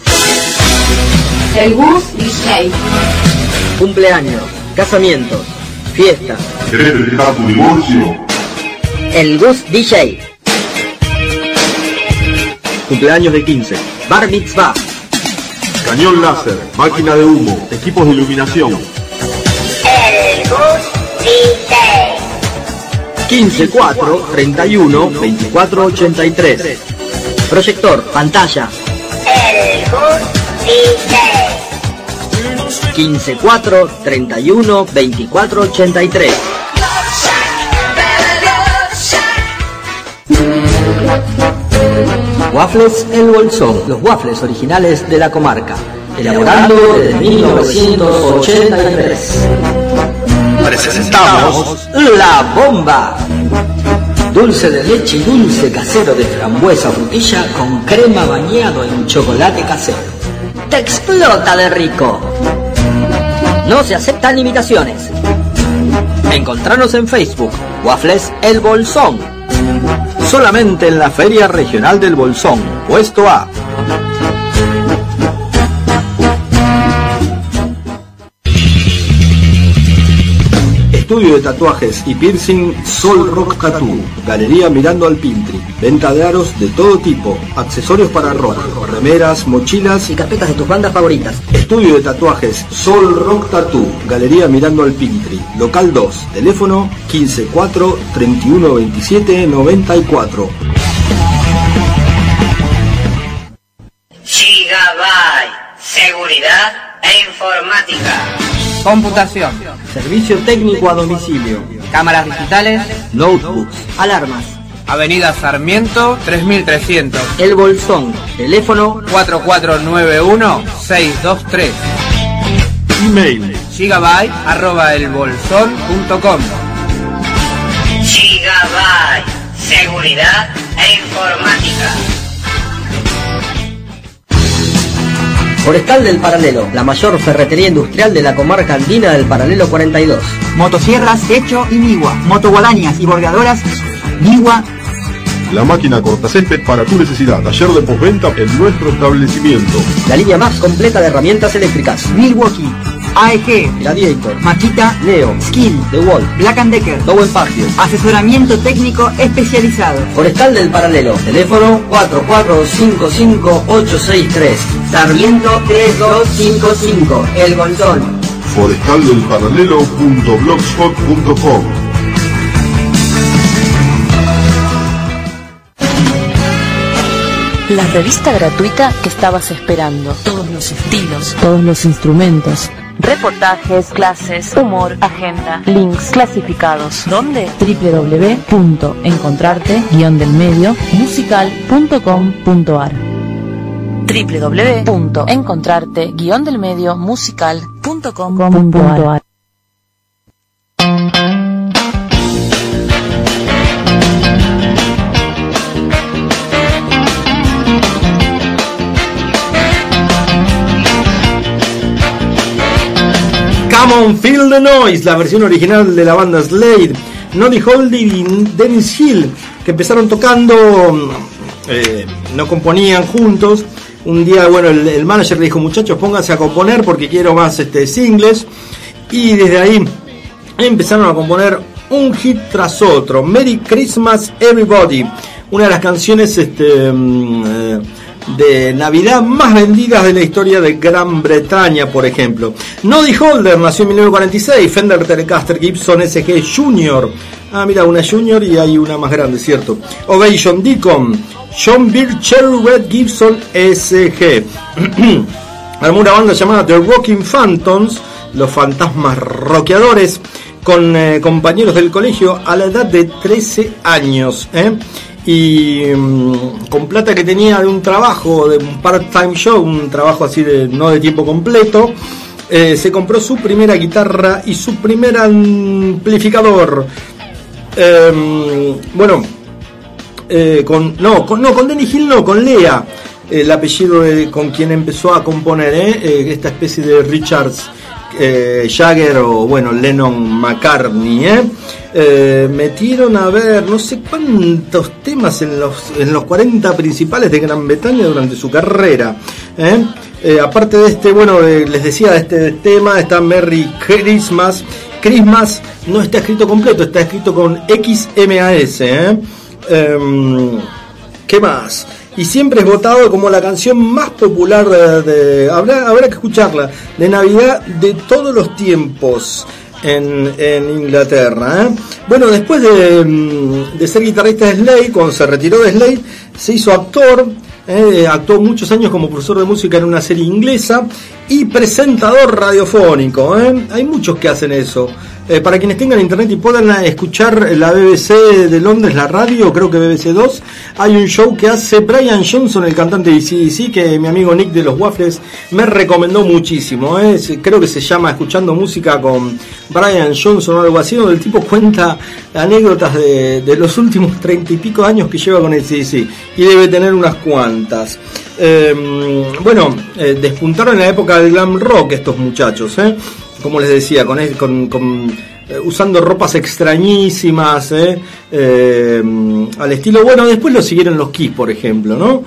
El Gus DJ. Cumpleaños, casamientos, fiestas. ¿Querés festejar tu divorcio? El Gus DJ. cumpleaños de 15, bar mitzvah, cañón láser, máquina de humo, equipos de iluminación. El Gus DJ. 15 4 31 24 83. Proyector, pantalla. El Gus DJ. 15 4 31 24 83. Waffles El Bolsón, los waffles originales de la comarca, elaborando desde 1983. Presentamos La Bomba. Dulce de leche y dulce casero de frambuesa frutilla con crema bañado en chocolate casero. ¡Te explota de rico! No se aceptan imitaciones. Encontranos en Facebook, Waffles El Bolsón. Solamente en la Feria Regional del Bolsón, puesto A. Estudio de tatuajes y piercing Sol Rock Tattoo. Galería mirando al Pintri. Venta de aros de todo tipo. Accesorios para rock. Remeras, mochilas y carpetas de tus bandas favoritas. Estudio de tatuajes Sol Rock Tattoo. Galería mirando al Pintri. Local 2. Teléfono 15 4 31 27 94. Gigabyte. Seguridad e informática. Computación, Servicio técnico a domicilio. cámaras digitales, Notebooks. Alarmas. Avenida Sarmiento 3300, El Bolsón. Teléfono 4491-623. Email gigabyte@elbolsón.com. Gigabyte. Seguridad e informática. Forestal del Paralelo, la mayor ferretería industrial de la comarca andina del Paralelo 42. Motosierras, Hecho y Nigua. Motoguadañas y bordeadoras, Nigua. La máquina cortacésped para tu necesidad. Taller de postventa en nuestro establecimiento. La línea más completa de herramientas eléctricas. Milwaukee, AEG, Gladiator, Makita, Neo, Skill, DeWalt, Black & Decker, Dowen Pagio. asesoramiento técnico especializado. Forestal del Paralelo, teléfono 4455863. Sarmiento 3255, El Bolsón. forestaldelparalelo.blogspot.com. La revista gratuita que estabas esperando. Todos los estilos, todos los instrumentos. Reportajes, clases, humor, agenda, links clasificados. ¿Dónde? www.encontrarte-delmedio-musical.com.ar www.encontrarte-delmedio-musical.com.ar. Come on, Feel the Noise, la versión original de la banda Slade, Noddy Holdy y Dennis Hill, que empezaron tocando, no componían juntos. Un día, bueno, el manager le dijo: muchachos, pónganse a componer porque quiero más singles. Y desde ahí empezaron a componer un hit tras otro. Merry Christmas Everybody, una de las canciones de Navidad más vendidas de la historia de Gran Bretaña, por ejemplo. Noddy Holder nació en 1946, Fender Telecaster Gibson SG Junior. Ah, mira, una Junior y hay una más grande, ¿cierto? Ovation Deacon, John Beer Cherry Red Gibson SG. Armó una banda llamada The Rocking Phantoms, los fantasmas rockeadores, con compañeros del colegio a la edad de 13 años, y con plata que tenía de un trabajo, de un part-time show, un trabajo así de no de tiempo completo, se compró su primera guitarra y su primer amplificador. Con Denny Hill no, con Lea, el apellido con quien empezó a componer, esta especie de Richards, Jagger o bueno, Lennon McCartney, metieron a ver no sé cuántos temas en los 40 principales de Gran Bretaña durante su carrera, aparte de este, bueno, les decía, de este tema está Merry Christmas. Christmas no está escrito completo, está escrito con XMAS, ¿qué más? y siempre es votado como la canción más popular habrá que escucharla, de Navidad de todos los tiempos en Inglaterra. Bueno, después de ser guitarrista de Slade, cuando se retiró de Slade, se hizo actor. Actuó muchos años como profesor de música en una serie inglesa y presentador radiofónico. Hay muchos que hacen eso. Para quienes tengan internet y puedan escuchar la BBC de Londres, la radio, creo que BBC 2, hay un show que hace Brian Johnson, el cantante de AC/DC, que mi amigo Nick de los Waffles me recomendó muchísimo. Creo que se llama Escuchando Música con Brian Johnson o algo así, donde el tipo cuenta anécdotas de los últimos 30 y pico años que lleva con AC/DC, y debe tener unas cuantas. Despuntaron en la época del glam rock estos muchachos, como les decía, usando ropas extrañísimas, al estilo, después lo siguieron los Kiss, por ejemplo, ¿no?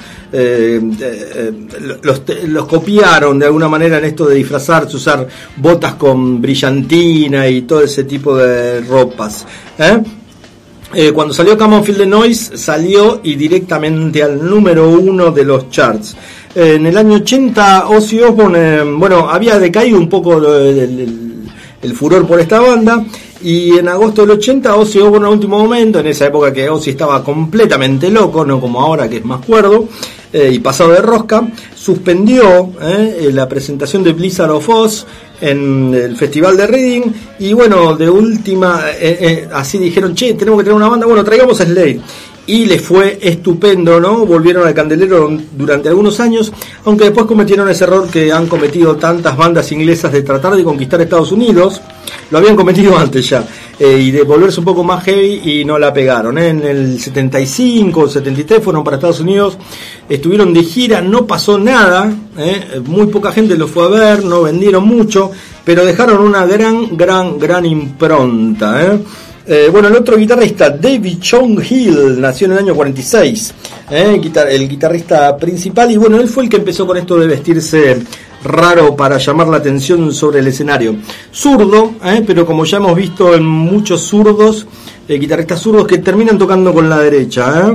Los copiaron de alguna manera en esto de disfrazarse, usar botas con brillantina y todo ese tipo de ropas, cuando salió Come On Feel the Noise, salió y directamente al número 1 de los charts. En el año 80 Ozzy Osbourne, había decaído un poco el furor por esta banda, y en agosto del 80 Ozzy Osbourne, a último momento, en esa época que Ozzy estaba completamente loco, no como ahora que es más cuerdo y pasado de rosca, suspendió la presentación de Blizzard of Oz en el Festival de Reading, y de última así dijeron, tenemos que tener una banda, traigamos a Slade. Y les fue estupendo, ¿no? Volvieron al candelero durante algunos años, aunque después cometieron ese error que han cometido tantas bandas inglesas de tratar de conquistar Estados Unidos. Lo habían cometido antes ya, y de volverse un poco más heavy, y no la pegaron. En el 75, 73 fueron para Estados Unidos, estuvieron de gira, no pasó nada, muy poca gente los fue a ver, no vendieron mucho, pero dejaron una gran impronta, el otro guitarrista, David Chong Hill, nació en el año 46, el guitarrista principal, y él fue el que empezó con esto de vestirse raro para llamar la atención sobre el escenario. Zurdo, pero como ya hemos visto en muchos zurdos, guitarristas zurdos que terminan tocando con la derecha.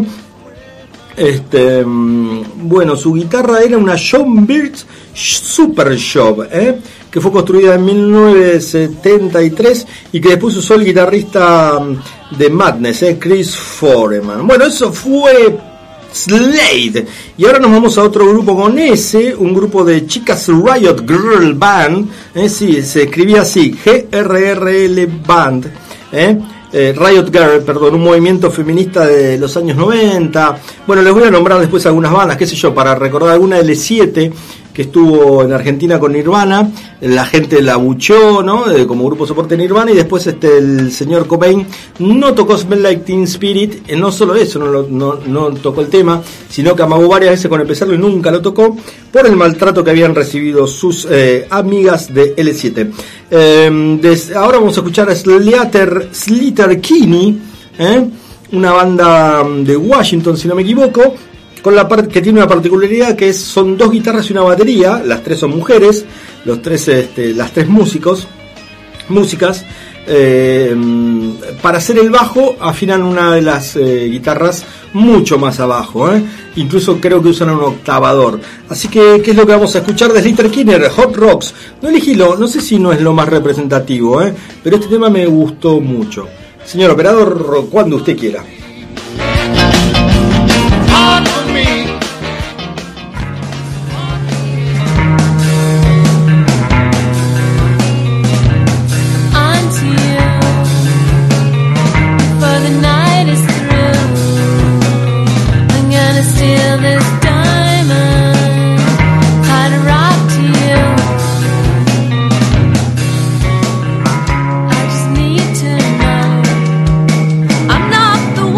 Su guitarra era una John Birch Super Shop, que fue construida en 1973 y que después usó el guitarrista de Madness, Chris Foreman. Eso fue Slade. Y ahora nos vamos a otro grupo con un grupo de chicas, Riot Girl Band, sí, se escribía así, GRRL Band, Riot Girl, un movimiento feminista de los años 90. Les voy a nombrar después algunas bandas, para recordar alguna L7 que estuvo en Argentina con Nirvana, la gente la buchó, ¿no? Como grupo soporte Nirvana, y después el señor Cobain no tocó Smell Like Teen Spirit, no solo eso, no tocó el tema, sino que amagó varias veces con empezarlo y nunca lo tocó, por el maltrato que habían recibido sus amigas de L7. Ahora vamos a escuchar a Slater Kinney, una banda de Washington, si no me equivoco, que tiene una particularidad que son dos guitarras y una batería. Las tres son mujeres, las tres músicas. Para hacer el bajo afinan una de las guitarras mucho más abajo, incluso creo que usan un octavador. Así que, ¿qué es lo que vamos a escuchar de Slater Kinney? Hot Rocks. No elegí no sé si no es lo más representativo, pero este tema me gustó mucho. Señor operador, cuando usted quiera. I'm not the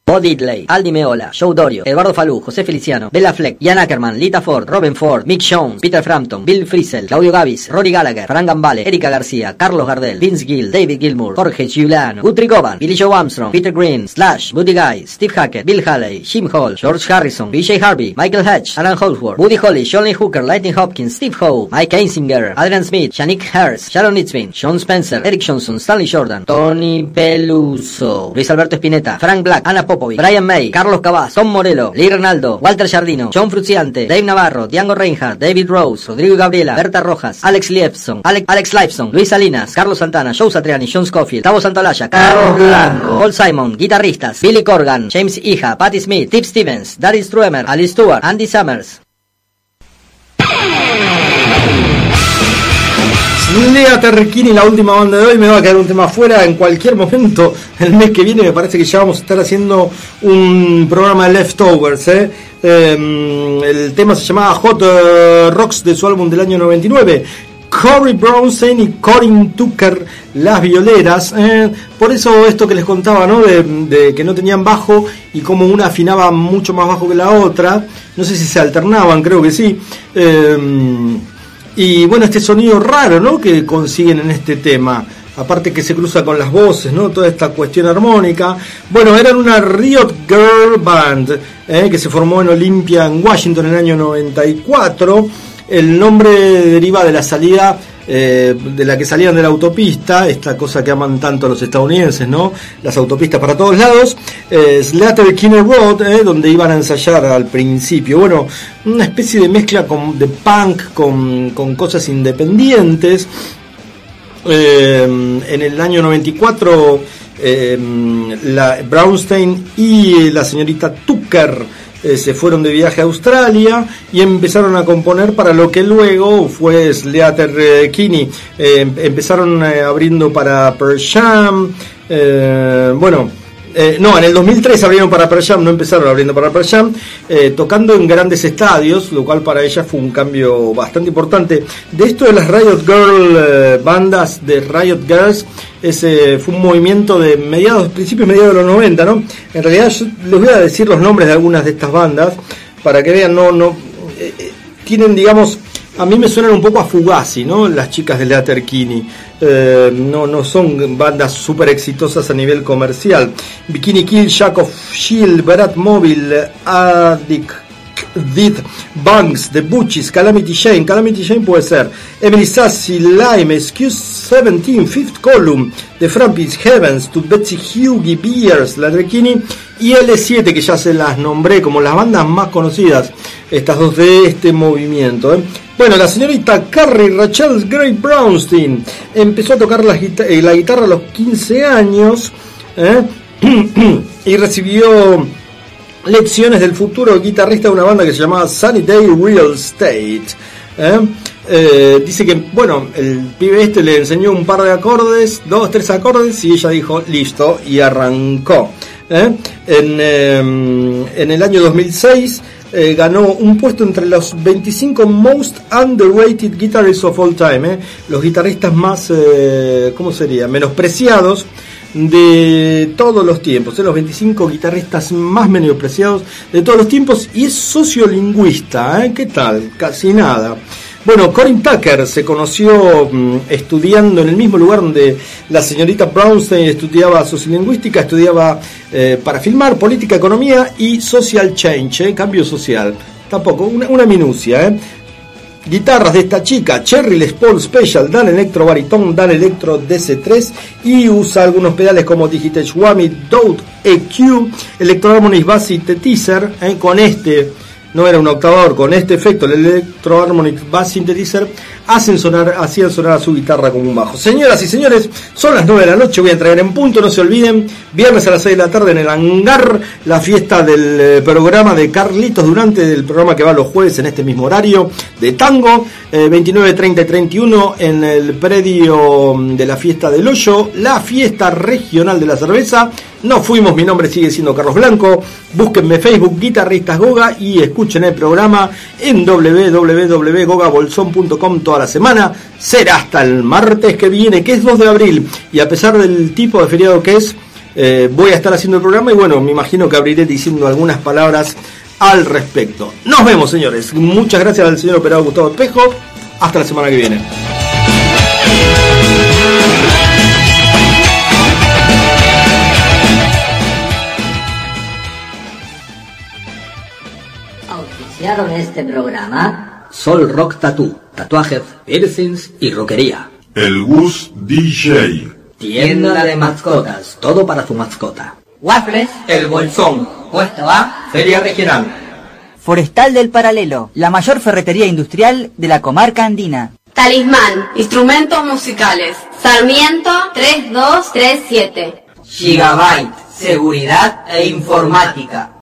Bo Diddley, Aldi Meola, Joe Dorio, Eduardo Falú, José Feliciano, Bella Fleck, Ian Ackerman, Lita Ford, Robin Ford, Mick Jones, Peter Frampton, Bill Frisell, Claudio Gavis, Rory Gallagher, Frank Gambale, Erika García, Carlos Gardel, Vince Gill, David Gilmour, Jorge Giuliano, Guthrie Govan, Billy Joe Armstrong, Peter Green, Slash, Buddy Guy, Steve Hackett, Bill Haley, Jim Hall, George Harrison, BJ Harvey, Michael Hedge, Alan Holdsworth, Buddy Holly, Johnny Hooker, Lightning Hopkins, Steve Howe, Mike Einsinger, Adrian Smith, Yannick Hurst, Sharon Nitzvin, Sean Spencer, Eric Johnson, Stanley Jordan, Tony Peluso, Luis Alberto Spinetta, Frank Black, Anna Popovic, Brian May, Carlos Cabaz, Tom Morello, Lee Renaldo, Walter Giardino, John Fruciante, Dave Navarro, Django Reinhardt, David Rose, Rodrigo Gabriela, Berta Rojas, Alex Liepson, Alex Lifeson, Luis Salinas, Carlos Santana, Joe Satriani, John Scofield, Tavo Santolaya, Carlos Blanco, Paul Simon, guitarristas, Billy Corgan, James Iha, Patti Smith, Tip Stevens, Daryl Struemer, Alice Stewart, Andy Summers. Lea Terquini, la última banda de hoy. Me va a quedar un tema fuera en cualquier momento. El mes que viene me parece que ya vamos a estar haciendo un programa de Leftovers. El tema se llamaba Hot Rocks, de su álbum del año 99. Corey Brownstein y Corin Tucker, las violeras. Por eso esto que les contaba, ¿no? De que no tenían bajo y como una afinaba mucho más bajo que la otra. No sé si se alternaban, creo que sí. Y bueno, este sonido raro, ¿no?, que consiguen en este tema, aparte que se cruza con las voces, ¿no?, toda esta cuestión armónica. Bueno, eran una Riot Girl Band, que se formó en Olympia, en Washington, en el año 94. El nombre deriva de la salida, de la que salían de la autopista, esta cosa que aman tanto los estadounidenses, ¿no?, las autopistas para todos lados. Slater Kinney Road, donde iban a ensayar al principio. Bueno, una especie de mezcla de punk con cosas independientes. En el año 94, Brownstein y la señorita Tucker se fueron de viaje a Australia y empezaron a componer para lo que luego fue Sleater Kinney. Empezaron abriendo para Pearl Jam. No, en el 2003 abrieron para Pearl Jam, no empezaron abriendo para Pearl Jam, tocando en grandes estadios, lo cual para ella fue un cambio bastante importante. De esto de las Riot Girl, bandas de Riot Girls, fue un movimiento de principios mediados de los 90, ¿no? En realidad yo les voy a decir los nombres de algunas de estas bandas para que vean, tienen, digamos, a mí me suenan un poco a Fugazi, ¿no?, las chicas de Sleater Kinney. No son bandas súper exitosas a nivel comercial. Bikini Kill, Jack of Shield, Barat Mobile, Addict, Banks, The Butchies, Calamity Jane puede ser, Emily Sassy, Lime, Excuse 17, Fifth Column, The Frampis, Heavens, To Betsy Hughie, Beers, La Kinney y L7, que ya se las nombré como las bandas más conocidas, estas dos de este movimiento. Bueno, la señorita Carrie Rachel Gray Brownstein empezó a tocar la guitarra a los 15 años y recibió lecciones del futuro guitarrista de una banda que se llamaba Sunny Day Real Estate. Dice que, bueno, el pibe le enseñó un par de acordes, 2-3 acordes, y ella dijo, listo, y arrancó. En el año 2006 ganó un puesto entre los 25 Most Underrated Guitarists of All Time, los guitarristas más, ¿cómo sería?, menospreciados de todos los tiempos, los 25 guitarristas más menospreciados de todos los tiempos, y es sociolingüista. ¿Qué tal? Casi nada. Bueno, Corin Tucker se conoció estudiando en el mismo lugar donde la señorita Brownstein estudiaba sociolingüística, estudiaba para filmar, política, economía y social change, cambio social. Tampoco, una minucia. Guitarras de esta chica, Cherry Les Paul Special, Dan Electro Baritone, Dan Electro DC3, y usa algunos pedales como Digitech Whammy, Dode EQ, Electro Harmonics Bass Synthesizer, no era un octavador, con este efecto, el Electro Harmonics Bass Synthesizer, hacían sonar a su guitarra como un bajo. Señoras y señores, son las 9 de la noche, voy a entregar en punto, no se olviden, viernes a las 6 de la tarde en el hangar, la fiesta del programa de Carlitos Durante, del programa que va los jueves en este mismo horario, de tango, 29, 30 y 31 en el predio de la fiesta del Hoyo, la fiesta regional de la cerveza. No fuimos, mi nombre sigue siendo Carlos Blanco, búsquenme Facebook, Guitarristas Goga, y escuchen el programa en www.gogabolson.com toda la semana. Será hasta el martes que viene, que es 2 de abril, y a pesar del tipo de feriado que es, voy a estar haciendo el programa y bueno, me imagino que abriré diciendo algunas palabras al respecto. Nos vemos, señores. Muchas gracias al señor operador Gustavo Espejo. Hasta la semana que viene. Auspiciaron este programa Sol Rock Tattoo, tatuajes, piercings y roquería. El Gus DJ. Tienda de mascotas, todo para su mascota. Waffles, El Bolsón. Puesto A, Feria Regional. Forestal del Paralelo, la mayor ferretería industrial de la comarca andina. Talismán, instrumentos musicales. Sarmiento 3237. Gigabyte, seguridad e informática.